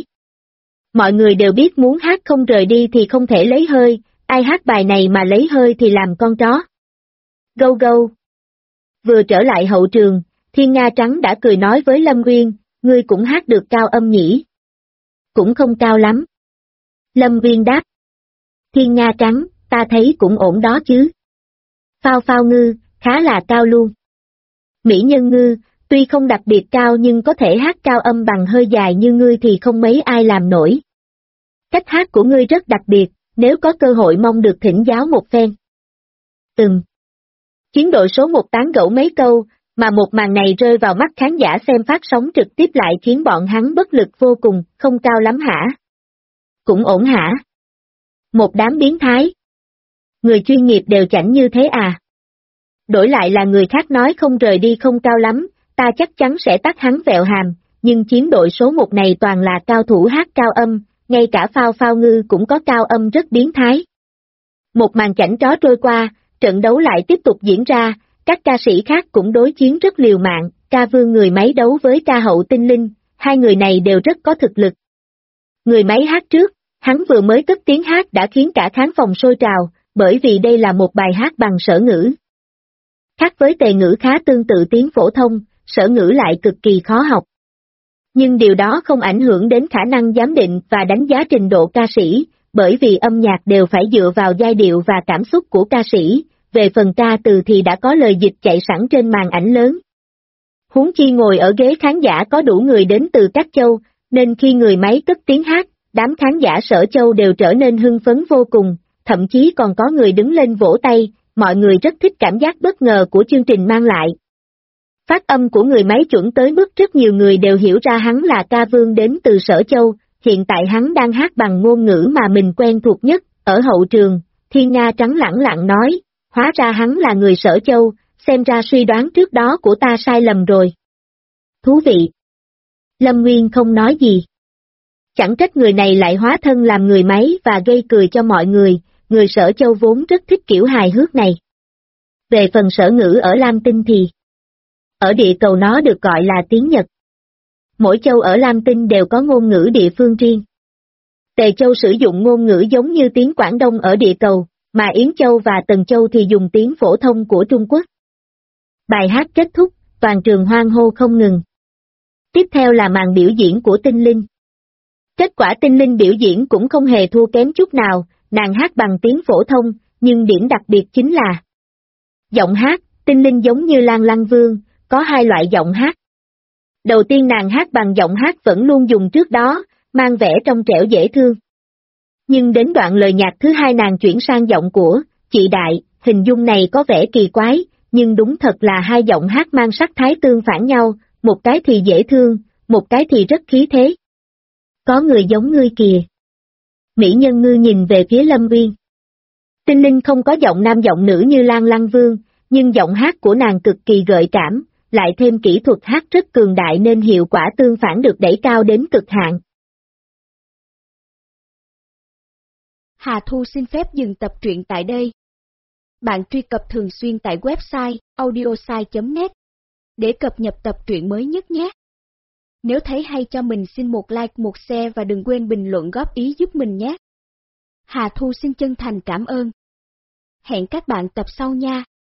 Mọi người đều biết muốn hát không rời đi thì không thể lấy hơi, ai hát bài này mà lấy hơi thì làm con chó. Gâu gâu. Vừa trở lại hậu trường, Thiên Nga Trắng đã cười nói với Lâm Nguyên, ngươi cũng hát được cao âm nhỉ? Cũng không cao lắm. Lâm Nguyên đáp. Thiên Nga Trắng, ta thấy cũng ổn đó chứ. Phao Phao Ngư, khá là cao luôn. Mỹ Nhân Ngư, tuy không đặc biệt cao nhưng có thể hát cao âm bằng hơi dài như ngươi thì không mấy ai làm nổi. Cách hát của ngươi rất đặc biệt, nếu có cơ hội mong được thỉnh giáo một phen. Chiến đội số 1 tán gẫu mấy câu, mà một màn này rơi vào mắt khán giả xem phát sóng trực tiếp lại khiến bọn hắn bất lực vô cùng, không cao lắm hả? Cũng ổn hả? Một đám biến thái. Người chuyên nghiệp đều chảnh như thế à? Đổi lại là người khác nói không rời đi không cao lắm, ta chắc chắn sẽ tắt hắn vẹo hàm, nhưng chiến đội số 1 này toàn là cao thủ hát cao âm, ngay cả Phao Phao Ngư cũng có cao âm rất biến thái. Một màn chảnh chó trôi qua, trận đấu lại tiếp tục diễn ra, các ca sĩ khác cũng đối chiến rất liều mạng, ca vương người máy đấu với ca hậu Tinh Linh, hai người này đều rất có thực lực. Người máy hát trước, hắn vừa mới cất tiếng hát đã khiến cả khán phòng sôi trào, bởi vì đây là một bài hát bằng sở ngữ. Khác với tề ngữ khá tương tự tiếng phổ thông, sở ngữ lại cực kỳ khó học. Nhưng điều đó không ảnh hưởng đến khả năng giám định và đánh giá trình độ ca sĩ, bởi vì âm nhạc đều phải dựa vào giai điệu và cảm xúc của ca sĩ, về phần ca từ thì đã có lời dịch chạy sẵn trên màn ảnh lớn. Huống chi ngồi ở ghế khán giả có đủ người đến từ các châu, nên khi người máy cất tiếng hát, đám khán giả Sở Châu đều trở nên hưng phấn vô cùng, thậm chí còn có người đứng lên vỗ tay, mọi người rất thích cảm giác bất ngờ của chương trình mang lại. Phát âm của người máy chuẩn tới mức rất nhiều người đều hiểu ra hắn là ca vương đến từ Sở Châu, hiện tại hắn đang hát bằng ngôn ngữ mà mình quen thuộc nhất, ở hậu trường, Thiên Nga Trắng lẳng lặng nói, hóa ra hắn là người Sở Châu, xem ra suy đoán trước đó của ta sai lầm rồi. Thú vị. Lâm Nguyên không nói gì. Chẳng trách người này lại hóa thân làm người máy và gây cười cho mọi người Sở Châu vốn rất thích kiểu hài hước này. Về phần sở ngữ ở Lam Tinh thì, ở địa cầu nó được gọi là tiếng Nhật. Mỗi châu ở Lam Tinh đều có ngôn ngữ địa phương riêng. Tề Châu sử dụng ngôn ngữ giống như tiếng Quảng Đông ở địa cầu, mà Yến Châu và Tần Châu thì dùng tiếng phổ thông của Trung Quốc. Bài hát kết thúc, toàn trường hoan hô không ngừng. Tiếp theo là màn biểu diễn của Tinh Linh. Kết quả Tinh Linh biểu diễn cũng không hề thua kém chút nào, nàng hát bằng tiếng phổ thông, nhưng điểm đặc biệt chính là giọng hát, Tinh Linh giống như Lan Lăng Vương, có hai loại giọng hát. Đầu tiên nàng hát bằng giọng hát vẫn luôn dùng trước đó, mang vẻ trong trẻo dễ thương. Nhưng đến đoạn lời nhạc thứ hai nàng chuyển sang giọng của chị Đại, hình dung này có vẻ kỳ quái, nhưng đúng thật là hai giọng hát mang sắc thái tương phản nhau, một cái thì dễ thương, một cái thì rất khí thế. Có người giống ngươi kìa. Mỹ Nhân Ngư nhìn về phía Lâm Nguyên. Tinh Linh không có giọng nam giọng nữ như Lan Lăng Vương, nhưng giọng hát của nàng cực kỳ gợi cảm, lại thêm kỹ thuật hát rất cường đại nên hiệu quả tương phản được đẩy cao đến cực hạn. Hà Thu xin phép dừng tập truyện tại đây. Bạn truy cập thường xuyên tại website audiosai.net để cập nhật tập truyện mới nhất nhé. Nếu thấy hay cho mình xin một like, một share và đừng quên bình luận góp ý giúp mình nhé. Hà Thu xin chân thành cảm ơn. Hẹn các bạn tập sau nha.